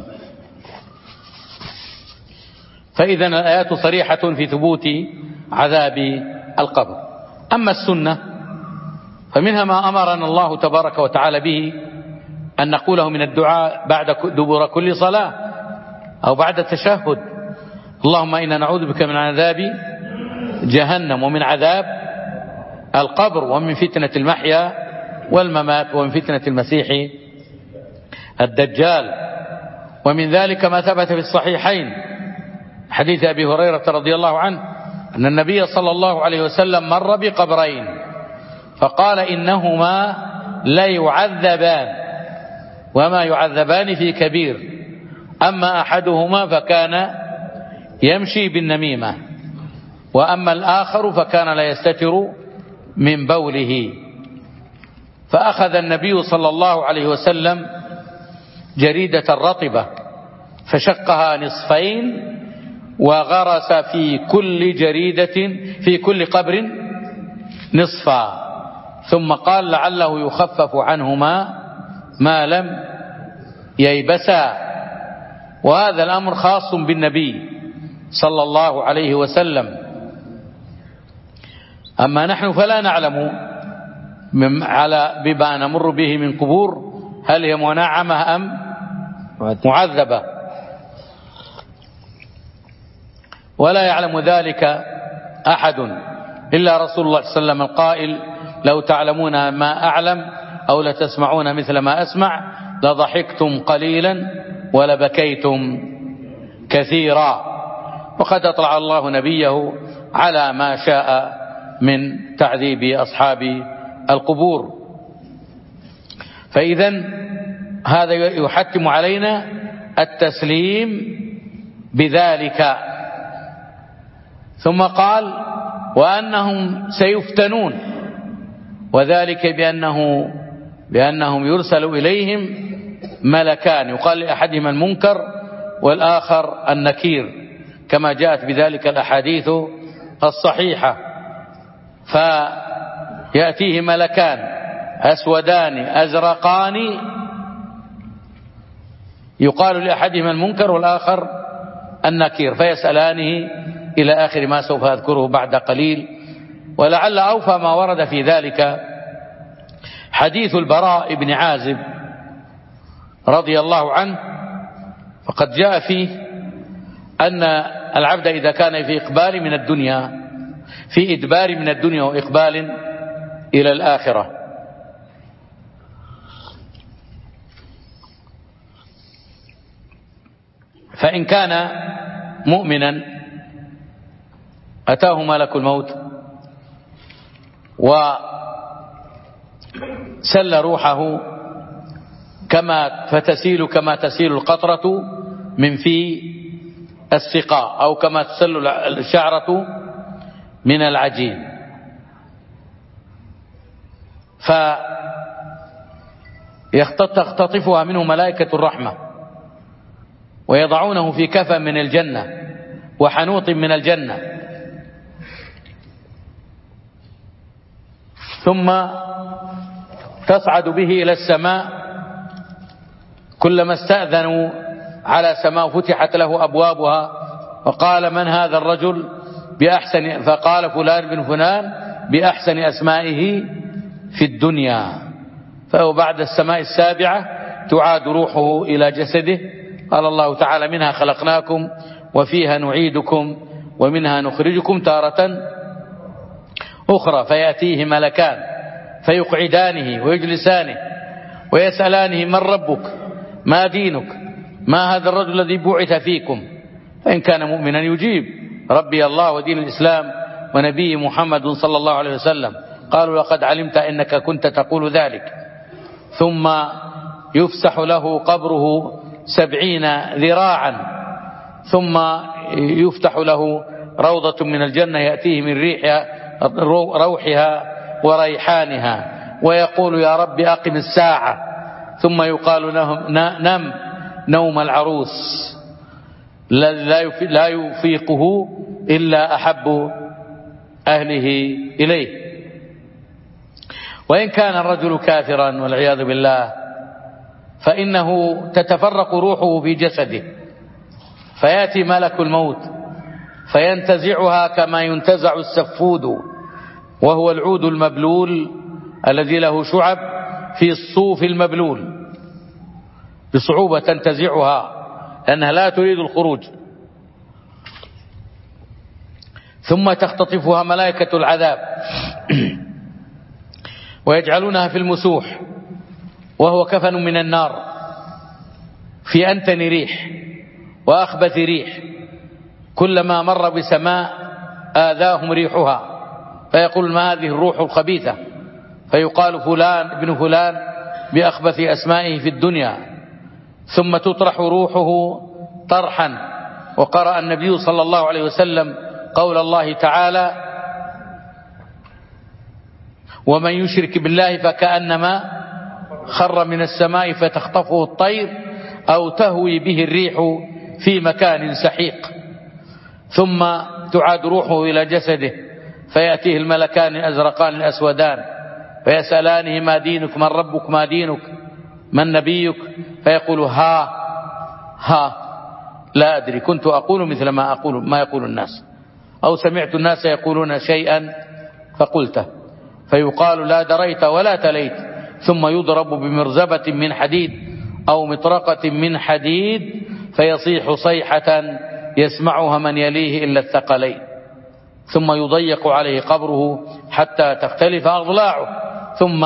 فإذا الآيات صريحة في ثبوت عذاب القبر. أما السنة فمنها ما أمرنا الله تبارك وتعالى به أن نقوله من الدعاء بعد دبر كل صلاة أو بعد التشهد: اللهم إنا نعوذ بك من عذاب جهنم ومن عذاب القبر ومن فتنة المحيا والممات ومن فتنة المسيح الدجال. ومن ذلك ما ثبت في الصحيحين حديث أبي هريرة رضي الله عنه أن النبي صلى الله عليه وسلم مر بقبرين فقال: إنهما لا يعذبان وما يعذبان في كبير، أما أحدهما فكان يمشي بالنميمة، وأما الآخر فكان لا يستتر من بوله. فأخذ النبي صلى الله عليه وسلم جريدة رطبة فشقها نصفين وغرس في كل جريدة في كل قبر نصفا، ثم قال: لعله يخفف عنهما ما لم ييبسا. وهذا الأمر خاص بالنبي صلى الله عليه وسلم. أما نحن فلا نعلم على بما نمر به من قبور هل هي منعمة أم معذبة، ولا يعلم ذلك أحد إلا رسول الله صلى الله عليه وسلم القائل: لو تعلمون ما أعلم أو لتسمعون مثل ما أسمع لضحكتم قليلا ولبكيتم كثيرا. وقد أطلع الله نبيه على ما شاء من تعذيب أصحاب القبور. فإذا هذا يحتم علينا التسليم بذلك. ثم قال: وأنهم سيفتنون، وذلك بأنه بأنهم يرسل إليهم ملكان، يقال لأحدهما المنكر والآخر النكير كما جاءت بذلك الأحاديث الصحيحة. فيأتيه ملكان أسودان أزرقان، يقال لأحدهما المنكر والآخر النكير، فيسألانه إلى آخر ما سوف أذكره بعد قليل. ولعل أوفى ما ورد في ذلك حديث البراء بن عازب رضي الله عنه، فقد جاء فيه أن العبد إذا كان في إقبال من الدنيا في إدبار من الدنيا وإقبال إلى الآخرة، فإن كان مؤمنا أتاه ملك الموت وسل روحه كما فتسيل كما تسيل القطرة من في السقاء، أو كما تسل الشعرة من العجين، فيختطفها منه ملائكة الرحمة ويضعونه في كفن من الجنة وحنوط من الجنة، ثم تصعد به إلى السماء. كلما استأذنوا على سماء فتحت له أبوابها، وقال: من هذا الرجل بأحسن، فقال: فلان بن فلان بأحسن أسمائه في الدنيا. فهو بعد السماء السابعة تعاد روحه إلى جسده. قال الله تعالى: منها خلقناكم وفيها نعيدكم ومنها نخرجكم تارة أخرى. فيأتيه ملكان فيقعدانه ويجلسانه ويسألانه: من ربك؟ ما دينك؟ ما هذا الرجل الذي بعث فيكم؟ فإن كان مؤمنا يجيب: ربي الله ودين الإسلام ونبي محمد صلى الله عليه وسلم. قالوا: لقد علمت إنك كنت تقول ذلك. ثم يفسح له قبره سبعين ذراعا، ثم يفتح له روضة من الجنة يأتيه من ريحها روحها وريحانها، ويقول: يا رب أقم الساعة. ثم يقال لهم: نم نوم العروس لا يفيقه إلا أحب أهله إليه. وإن كان الرجل كافرا والعياذ بالله فإنه تتفرق روحه في جسده، فيأتي ملك الموت فينتزعها كما ينتزع السفود، وهو العود المبلول الذي له شعب في الصوف المبلول بصعوبة تنتزعها لأنها لا تريد الخروج، ثم تختطفها ملائكة العذاب ويجعلونها في المسوح، وهو كفن من النار في أنتن ريح وأخبث ريح، كلما مر بسماء آذاهم ريحها فيقول ما هذه الروح الخبيثة، فيقال فلان ابن فلان بأخبث أسمائه في الدنيا، ثم تطرح روحه طرحا. وقرأ النبي صلى الله عليه وسلم قول الله تعالى ومن يشرك بالله فكأنما خر من السماء فتخطفه الطير أو تهوي به الريح في مكان سحيق، ثم تعاد روحه إلى جسده فيأتيه الملكان الأزرقان الأسودان فيسألانه ما دينك، من ربك، ما دينك، من نبيك، فيقول ها ها لا أدري، كنت أقول مثل ما أقول ما يقول الناس، أو سمعت الناس يقولون شيئا فقلته، فيقال لا دريت ولا تليت، ثم يضرب بمرزبة من حديد أو مطرقة من حديد فيصيح صيحة يسمعها من يليه إلا الثقلين، ثم يضيق عليه قبره حتى تختلف أضلاعه، ثم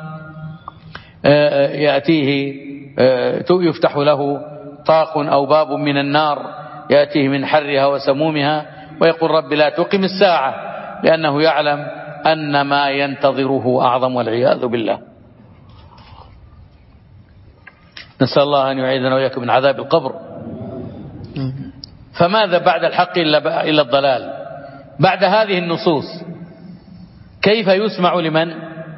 يأتيه يفتح له طاق أو باب من النار يأتيه من حرها وسمومها ويقول رب لا تقم الساعة، لأنه يعلم أن ما ينتظره أعظم والعياذ بالله. نسأل الله أن يعيذنا وإياكم من عذاب القبر. فماذا بعد الحق إلا الضلال؟ بعد هذه النصوص كيف يسمع لمن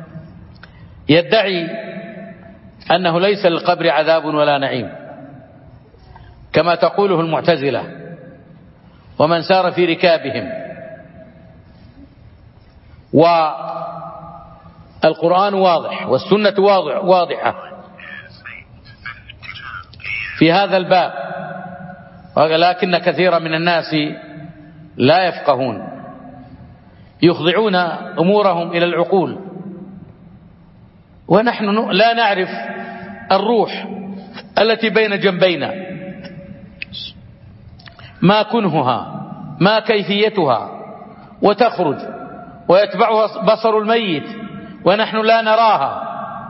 يدعي أنه ليس للقبر عذاب ولا نعيم كما تقوله المعتزلة ومن سار في ركابهم؟ والقرآن واضح والسنة واضح واضحة في هذا الباب، ولكن كثيرا من الناس لا يفقهون، يخضعون أمورهم إلى العقول، ونحن لا نعرف الروح التي بين جنبينا ما كنهها ما كيفيتها، وتخرج ويتبعها بصر الميت ونحن لا نراها،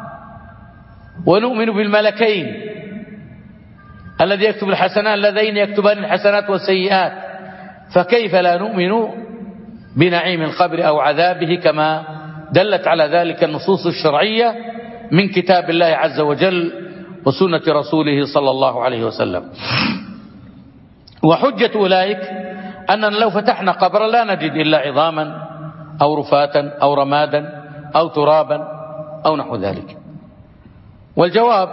ونؤمن بالملكين الذي يكتب الحسنات اللذين يكتبان الحسنات والسيئات، فكيف لا نؤمن بنعيم القبر أو عذابه كما دلت على ذلك النصوص الشرعية من كتاب الله عز وجل وسنة رسوله صلى الله عليه وسلم. وحجة أولئك أننا لو فتحنا قبرا لا نجد إلا عظاما أو رفاتا أو رمادا أو ترابا أو نحو ذلك. والجواب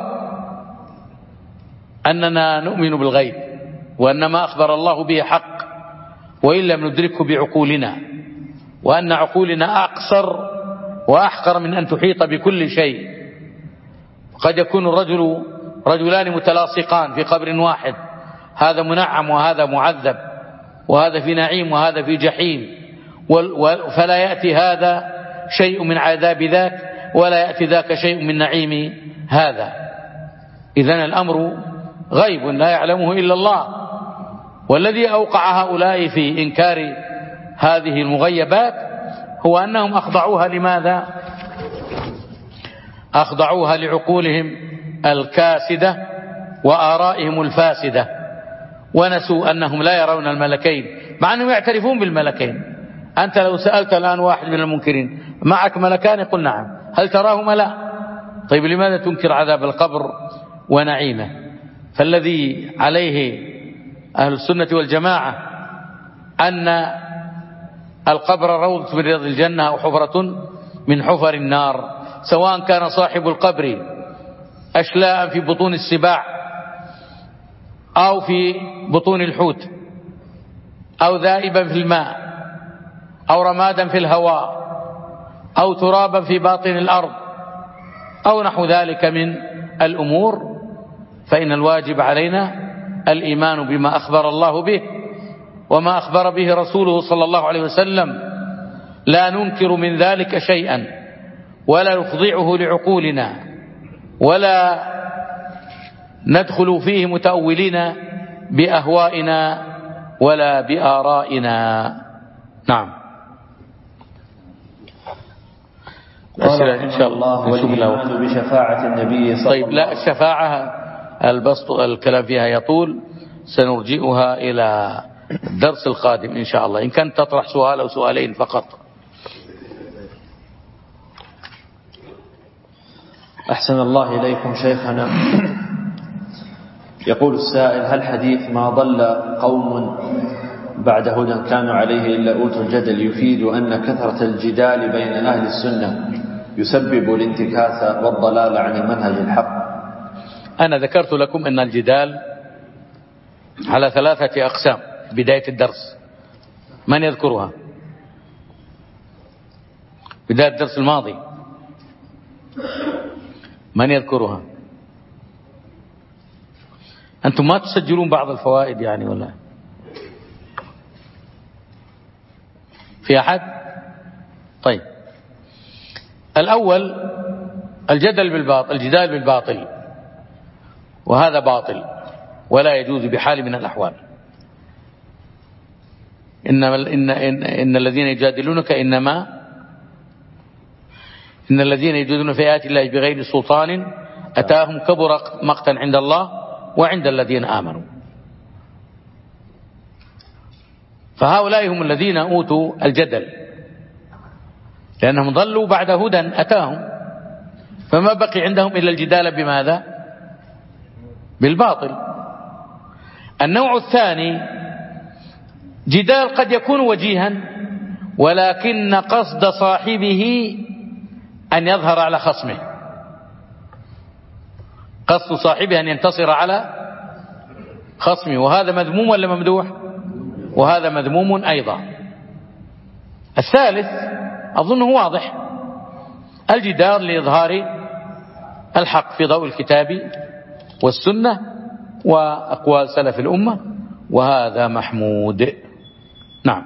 أننا نؤمن بالغيب، وأن ما أخبر الله به حق وإن لم ندركه بعقولنا، وأن عقولنا أقصر وأحقر من أن تحيط بكل شيء. قد يكون الرجل رجلان متلاصقان في قبر واحد، هذا منعم وهذا معذب، وهذا في نعيم وهذا في جحيم، فلا يأتي هذا شيء من عذاب ذاك ولا يأتي ذاك شيء من نعيم هذا. إذن الأمر غيب لا يعلمه إلا الله. والذي أوقع هؤلاء في إنكار هذه المغيبات هو أنهم أخضعوها لماذا؟ أخضعوها لعقولهم الكاسدة وآرائهم الفاسدة، ونسوا أنهم لا يرون الملكين مع أنهم يعترفون بالملكين. أنت لو سألت الآن واحد من المنكرين معك ملكان يقول نعم، هل تراهما؟ لا. طيب لماذا تنكر عذاب القبر ونعيمه؟ فالذي عليه أهل السنة والجماعة أن القبر روضة من رياض الجنة أو حفرة من حفر النار، سواء كان صاحب القبر أشلاء في بطون السباع أو في بطون الحوت أو ذائبا في الماء أو رمادا في الهواء أو ترابا في باطن الأرض أو نحو ذلك من الأمور، فإن الواجب علينا الإيمان بما أخبر الله به وما أخبر به رسوله صلى الله عليه وسلم، لا ننكر من ذلك شيئا ولا نفضعه لعقولنا ولا ندخل فيه متأولين بأهوائنا ولا بآرائنا. نعم. قال إن شاء الله والإيمان بشفاعة النبي صلى طيب الله عليه لا الشفاعة البسط الكلام فيها يطول، سنرجئها إلى الدرس القادم إن شاء الله، إن كانت تطرح سؤال أو سؤالين فقط. أحسن الله إليكم شيخنا. يقول السائل: هل حديث ما ضل قوم بعد هدى كانوا عليه إلا أوتوا الجدل يفيد أن كثرة الجدال بين أهل السنة يسبب الانتكاس والضلال عن المنهج الحق؟ أنا ذكرت لكم أن الجدال على ثلاثة أقسام في بداية الدرس. من يذكرها؟ بداية الدرس الماضي من يذكرها؟ أنتم ما تسجلون بعض الفوائد يعني ولا في أحد؟ طيب، الأول الجدل بالباطل، الجدال بالباطل، وهذا باطل ولا يجوز بحال من الأحوال. إنما إن, إن, إن الذين يجادلونك إنما إن الذين يجادلون في آيات الله بغير سلطان أتاهم كبر مقتا عند الله وعند الذين آمنوا. فهؤلاء هم الذين أوتوا الجدل لأنهم ضلوا بعد هدى أتاهم، فما بقي عندهم إلا الجدال بماذا؟ بالباطل. النوع الثاني جدال قد يكون وجيها ولكن قصد صاحبه أن يظهر على خصمه، قصد صاحبه أن ينتصر على خصمه، وهذا مذموم ولا ممدوح؟ وهذا مذموم أيضا. الثالث أظنه واضح، الجدال لإظهار الحق في ضوء الكتاب والسنة وأقوال سلف الأمة، وهذا محمود. نعم،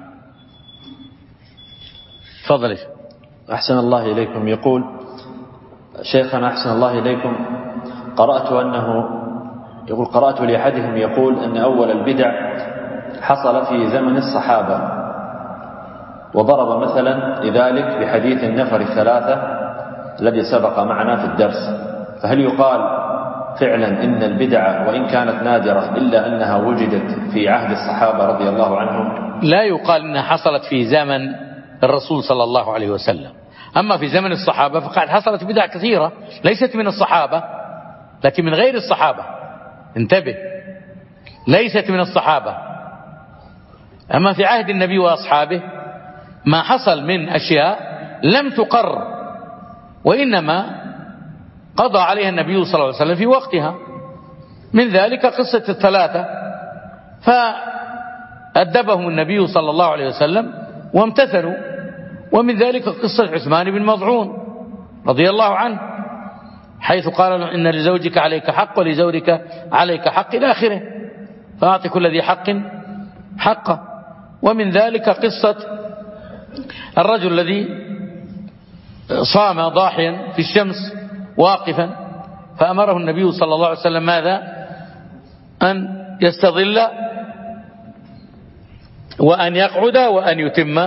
تفضل. أحسن الله إليكم. يقول شيخنا أحسن الله إليكم: قرأت أنه يقول قرأت لأحدهم يقول أن أول البدع حصل في زمن الصحابة، وضرب مثلا لذلك بحديث النفر الثلاثة الذي سبق معنا في الدرس. فهل يقال فعلا إن البدع وإن كانت نادرة إلا أنها وجدت في عهد الصحابة رضي الله عنهم؟ لا يقال أنها حصلت في زمن الرسول صلى الله عليه وسلم، أما في زمن الصحابة فقد حصلت بدع كثيرة ليست من الصحابة لكن من غير الصحابة. انتبه، ليست من الصحابة. أما في عهد النبي وأصحابه ما حصل من أشياء لم تقر، وإنما قضى عليها النبي صلى الله عليه وسلم في وقتها. من ذلك قصة الثلاثة فأدبهم النبي صلى الله عليه وسلم وامتثلوا، ومن ذلك قصة عثمان بن مظعون رضي الله عنه حيث قال إن لزوجك عليك حق ولزوجك عليك حق إلى آخره، فأعطي كل ذي حق حقه. ومن ذلك قصة الرجل الذي صام ضاحيا في الشمس واقفا، فأمره النبي صلى الله عليه وسلم ماذا؟ أن يستظل وأن يقعد وأن يتم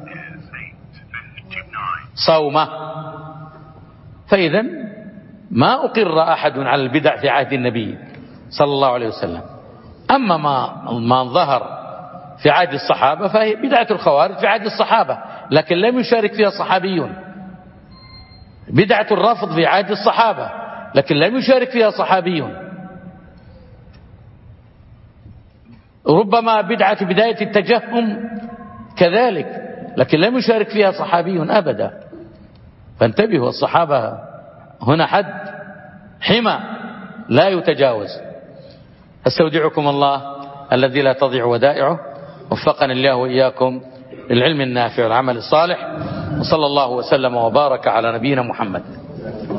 صومه. فإذا ما أقر أحد على البدع في عهد النبي صلى الله عليه وسلم. أما ما ما ظهر في عهد الصحابة فهي بدعة الخوارج في عهد الصحابة لكن لم يشارك فيها صحابي. بدعة الرفض في عهد الصحابة لكن لم يشارك فيها صحابي. ربما بدعة بداية التجهم كذلك لكن لم يشارك فيها صحابي أبدا. فانتبهوا، الصحابة هنا حد حمى لا يتجاوز. استودعكم الله الذي لا تضيع ودائعه، وفقنا الله وإياكم للعلم النافع والعمل الصالح، وصلى الله وسلم وبارك على نبينا محمد.